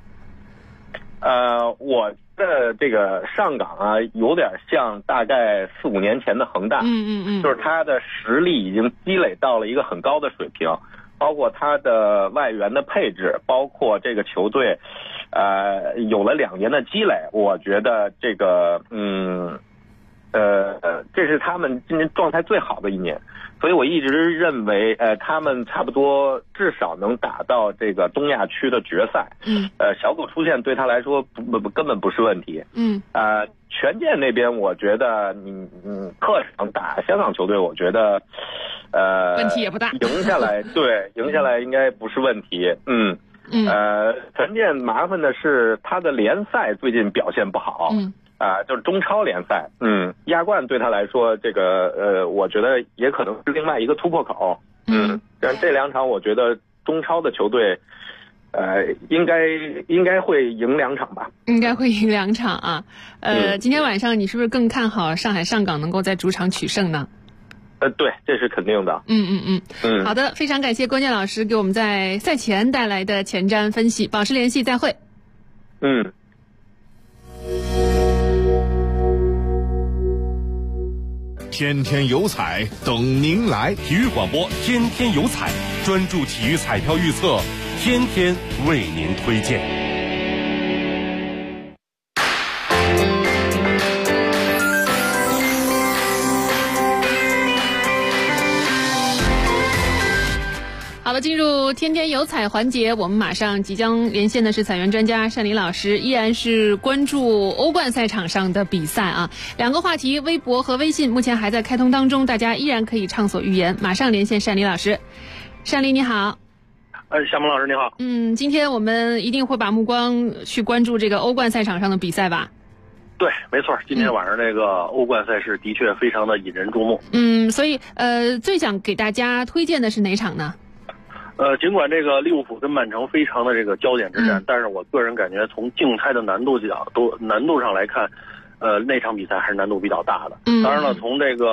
我的这个上港啊，有点像大概4、5年前的恒大，就是他的实力已经积累到了一个很高的水平，包括他的外援的配置，包括这个球队，有了2年的积累，我觉得这个，这是他们今年状态最好的1年，所以我一直认为，他们差不多至少能打到这个东亚区的决赛。小组出线对他来说根本不是问题。权健那边，我觉得你客场打香港球队，我觉得
问题也不大，
赢下来应该不是问题。权健麻烦的是他的联赛最近表现不好。就是中超联赛，亚冠对他来说，这个我觉得也可能是另外一个突破口。但这2场我觉得中超的球队，应该会赢2场吧？应该会赢
2场啊。今天晚上你是不是更看好上海上港能够在主场取胜呢？
对，这是肯定的。
好的，非常感谢郭健老师给我们在赛前带来的前瞻分析，保持联系，再会。
天天有彩等您来，体育广播天天有彩，专注体育彩票预测，天天为您推荐。
好了，进入天天有彩环节，我们马上即将连线的是彩员专家单黎老师，依然是关注欧冠赛场上的比赛啊。2个话题，微博和微信目前还在开通当中，大家依然可以畅所欲言。马上连线单黎老师。单黎你好。
夏萌老师你好。
今天我们一定会把目光去关注这个欧冠赛场上的比赛吧？
对，没错，今天晚上这个欧冠赛事的确非常的引人注目。
所以最想给大家推荐的是哪场呢？
尽管这个利物浦跟曼城非常的这个焦点之战，但是我个人感觉从竞猜的难度上来看，那场比赛还是难度比较大的。当然了，从这个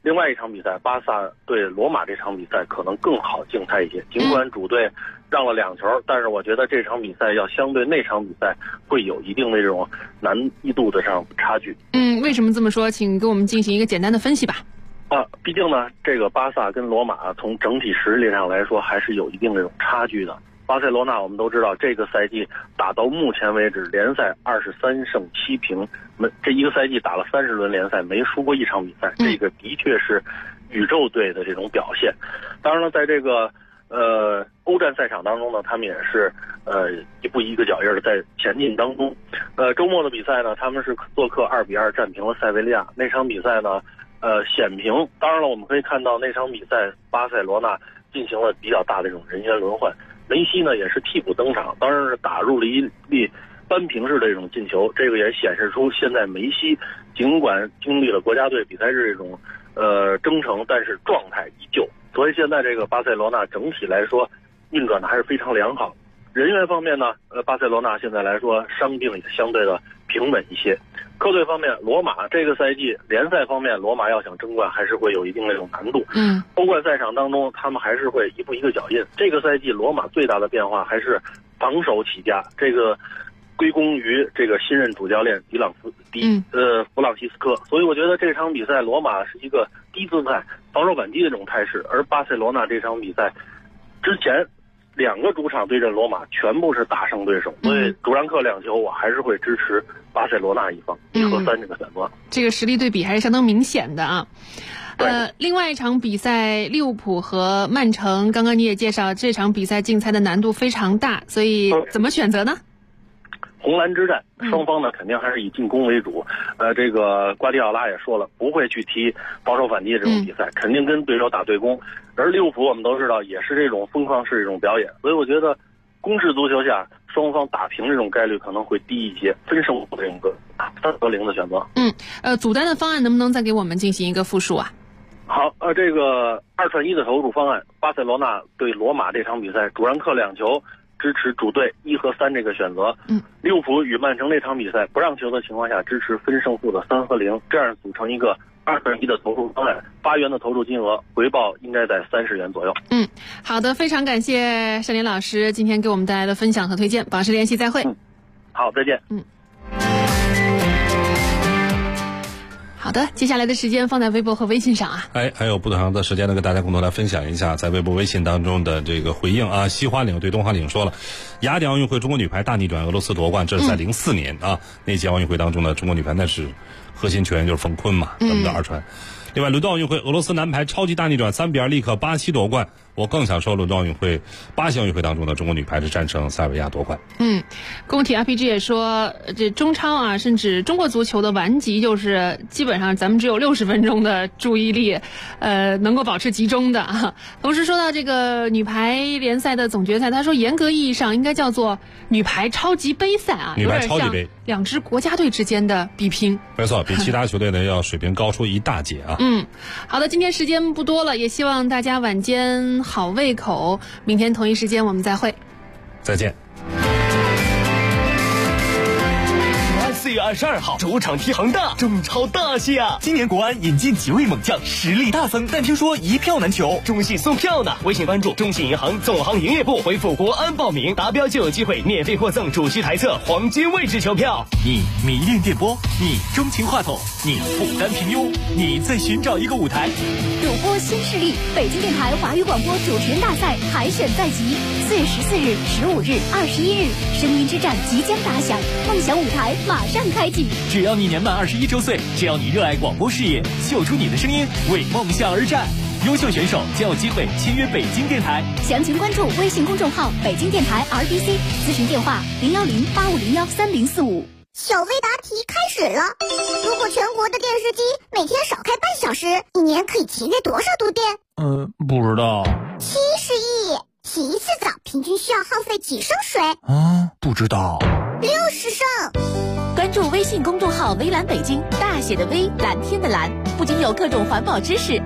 另外一场比赛，巴萨对罗马这场比赛可能更好竞猜一些。尽管主队让了2球，但是我觉得这场比赛要相对那场比赛会有一定的这种难易度的上差距。
为什么这么说？请给我们进行一个简单的分析吧。
毕竟呢，这个巴萨跟罗马从整体实力上来说还是有一定这种差距的。巴塞罗那我们都知道，这个赛季打到目前为止，联赛23胜7平，这一个赛季打了30轮联赛，没输过一场比赛，这个的确是宇宙队的这种表现。当然了，在这个欧战赛场当中呢，他们也是一步一个脚印的在前进当中。周末的比赛呢，他们是做客2-2战平了塞维利亚，那场比赛呢险平。当然了，我们可以看到那场比赛巴塞罗那进行了比较大的这种人员轮换，梅西呢也是替补登场，当然是打入了一粒扳平式的这种进球，这个也显示出现在梅西尽管经历了国家队比赛日这种征程，但是状态依旧。所以现在这个巴塞罗那整体来说运转的还是非常良好。人员方面呢，巴塞罗那现在来说伤病也相对的平稳一些。客队方面，罗马这个赛季联赛方面，罗马要想争冠还是会有一定的这种难度。欧冠赛场当中，他们还是会一步一个脚印。这个赛季罗马最大的变化还是防守起家，这个归功于这个新任主教练弗朗西斯科。所以我觉得这场比赛罗马是一个低姿态防守反击的这种态势，而巴塞罗那这场比赛之前2个主场对阵罗马全部是大胜对手，所以主让客2球，我还是会支持巴塞罗那一方1和3这个选择。
这个实力对比还是相当明显的啊。另外一场比赛，利物浦和曼城，刚刚你也介绍这场比赛竞猜的难度非常大，所以怎么选择呢？
红蓝之战，双方呢肯定还是以进攻为主。这个瓜迪奥拉也说了，不会去踢防守反击的这种比赛，肯定跟对手打对攻。而利物浦我们都知道也是这种疯狂式这种表演，所以我觉得攻势足球下双方打平这种概率可能会低一些，分胜负这个3-0的选择。
组单的方案能不能再给我们进行一个复述啊？
好，这个2串1的投入方案，巴塞罗那对罗马这场比赛主让客2球，支持主队1和3这个选择。利物浦与曼城这场比赛不让球的情况下，支持分胜负的3和0，这样组成一个2串1的投入方案，8元的投入金额，回报应该在30元左右。
好的，非常感谢盛林老师今天给我们带来的分享和推荐，保持联系，再会。
好，再见。
好的，接下来的时间放在微博和微信上啊。
还有不同的时间呢，跟大家共同来分享一下在微博微信当中的这个回应啊。西花岭对东花岭说了，雅典奥运会中国女排大逆转俄罗斯夺冠，这是在04年啊那届奥运会当中的中国女排，那是核心球员就是冯坤嘛，咱们的2传。另外，伦敦奥运会俄罗斯男排超级大逆转3-2力克巴西夺冠。我更想说，伦敦奥运会、巴西奥运会当中的中国女排是战胜塞尔维亚夺冠。
工体 RPG 也说，这中超啊，甚至中国足球的顽疾，就是基本上咱们只有60分钟的注意力，能够保持集中的啊。同时说到这个女排联赛的总决赛，他说严格意义上应该叫做女排超级杯赛啊，
女排超级杯
，2支国家队之间的比拼。
没错，比其他球队呢要水平高出一大截啊。
好的，今天时间不多了，也希望大家晚间好胃口，明天同一时间我们再会。
再见。
4月22号主场踢恒大，中超大戏啊！今年国安引进几位猛将，实力大增，但听说一票难求，中信送票呢。微信关注中信银行总行营业部，回复国安报名，达标就有机会免费获赠主席台侧黄金位置球票。你迷恋电波，你钟情话筒，你不甘平庸，你在寻找一个舞台。
主播新势力，北京电台华语广播主持人大赛海选在即，4月14日、15日、21日，声音之战即将打响，梦想舞台马上开启。
只要你年满21周岁，只要你热爱广播事业，秀出你的声音，为梦想而战。优秀选手将有机会签约北京电台。
详情关注微信公众号北京电台 RBC， 咨询电话010-8501-3045。
小微答题开始了。如果全国的电视机每天少开半小时，一年可以节约多少度电？
不知道。
70亿。洗一次澡平均需要耗费几升水？
不知道。
60升。
关注微信公众号微蓝北京，大写的微，蓝天的蓝，不仅有各种环保知识。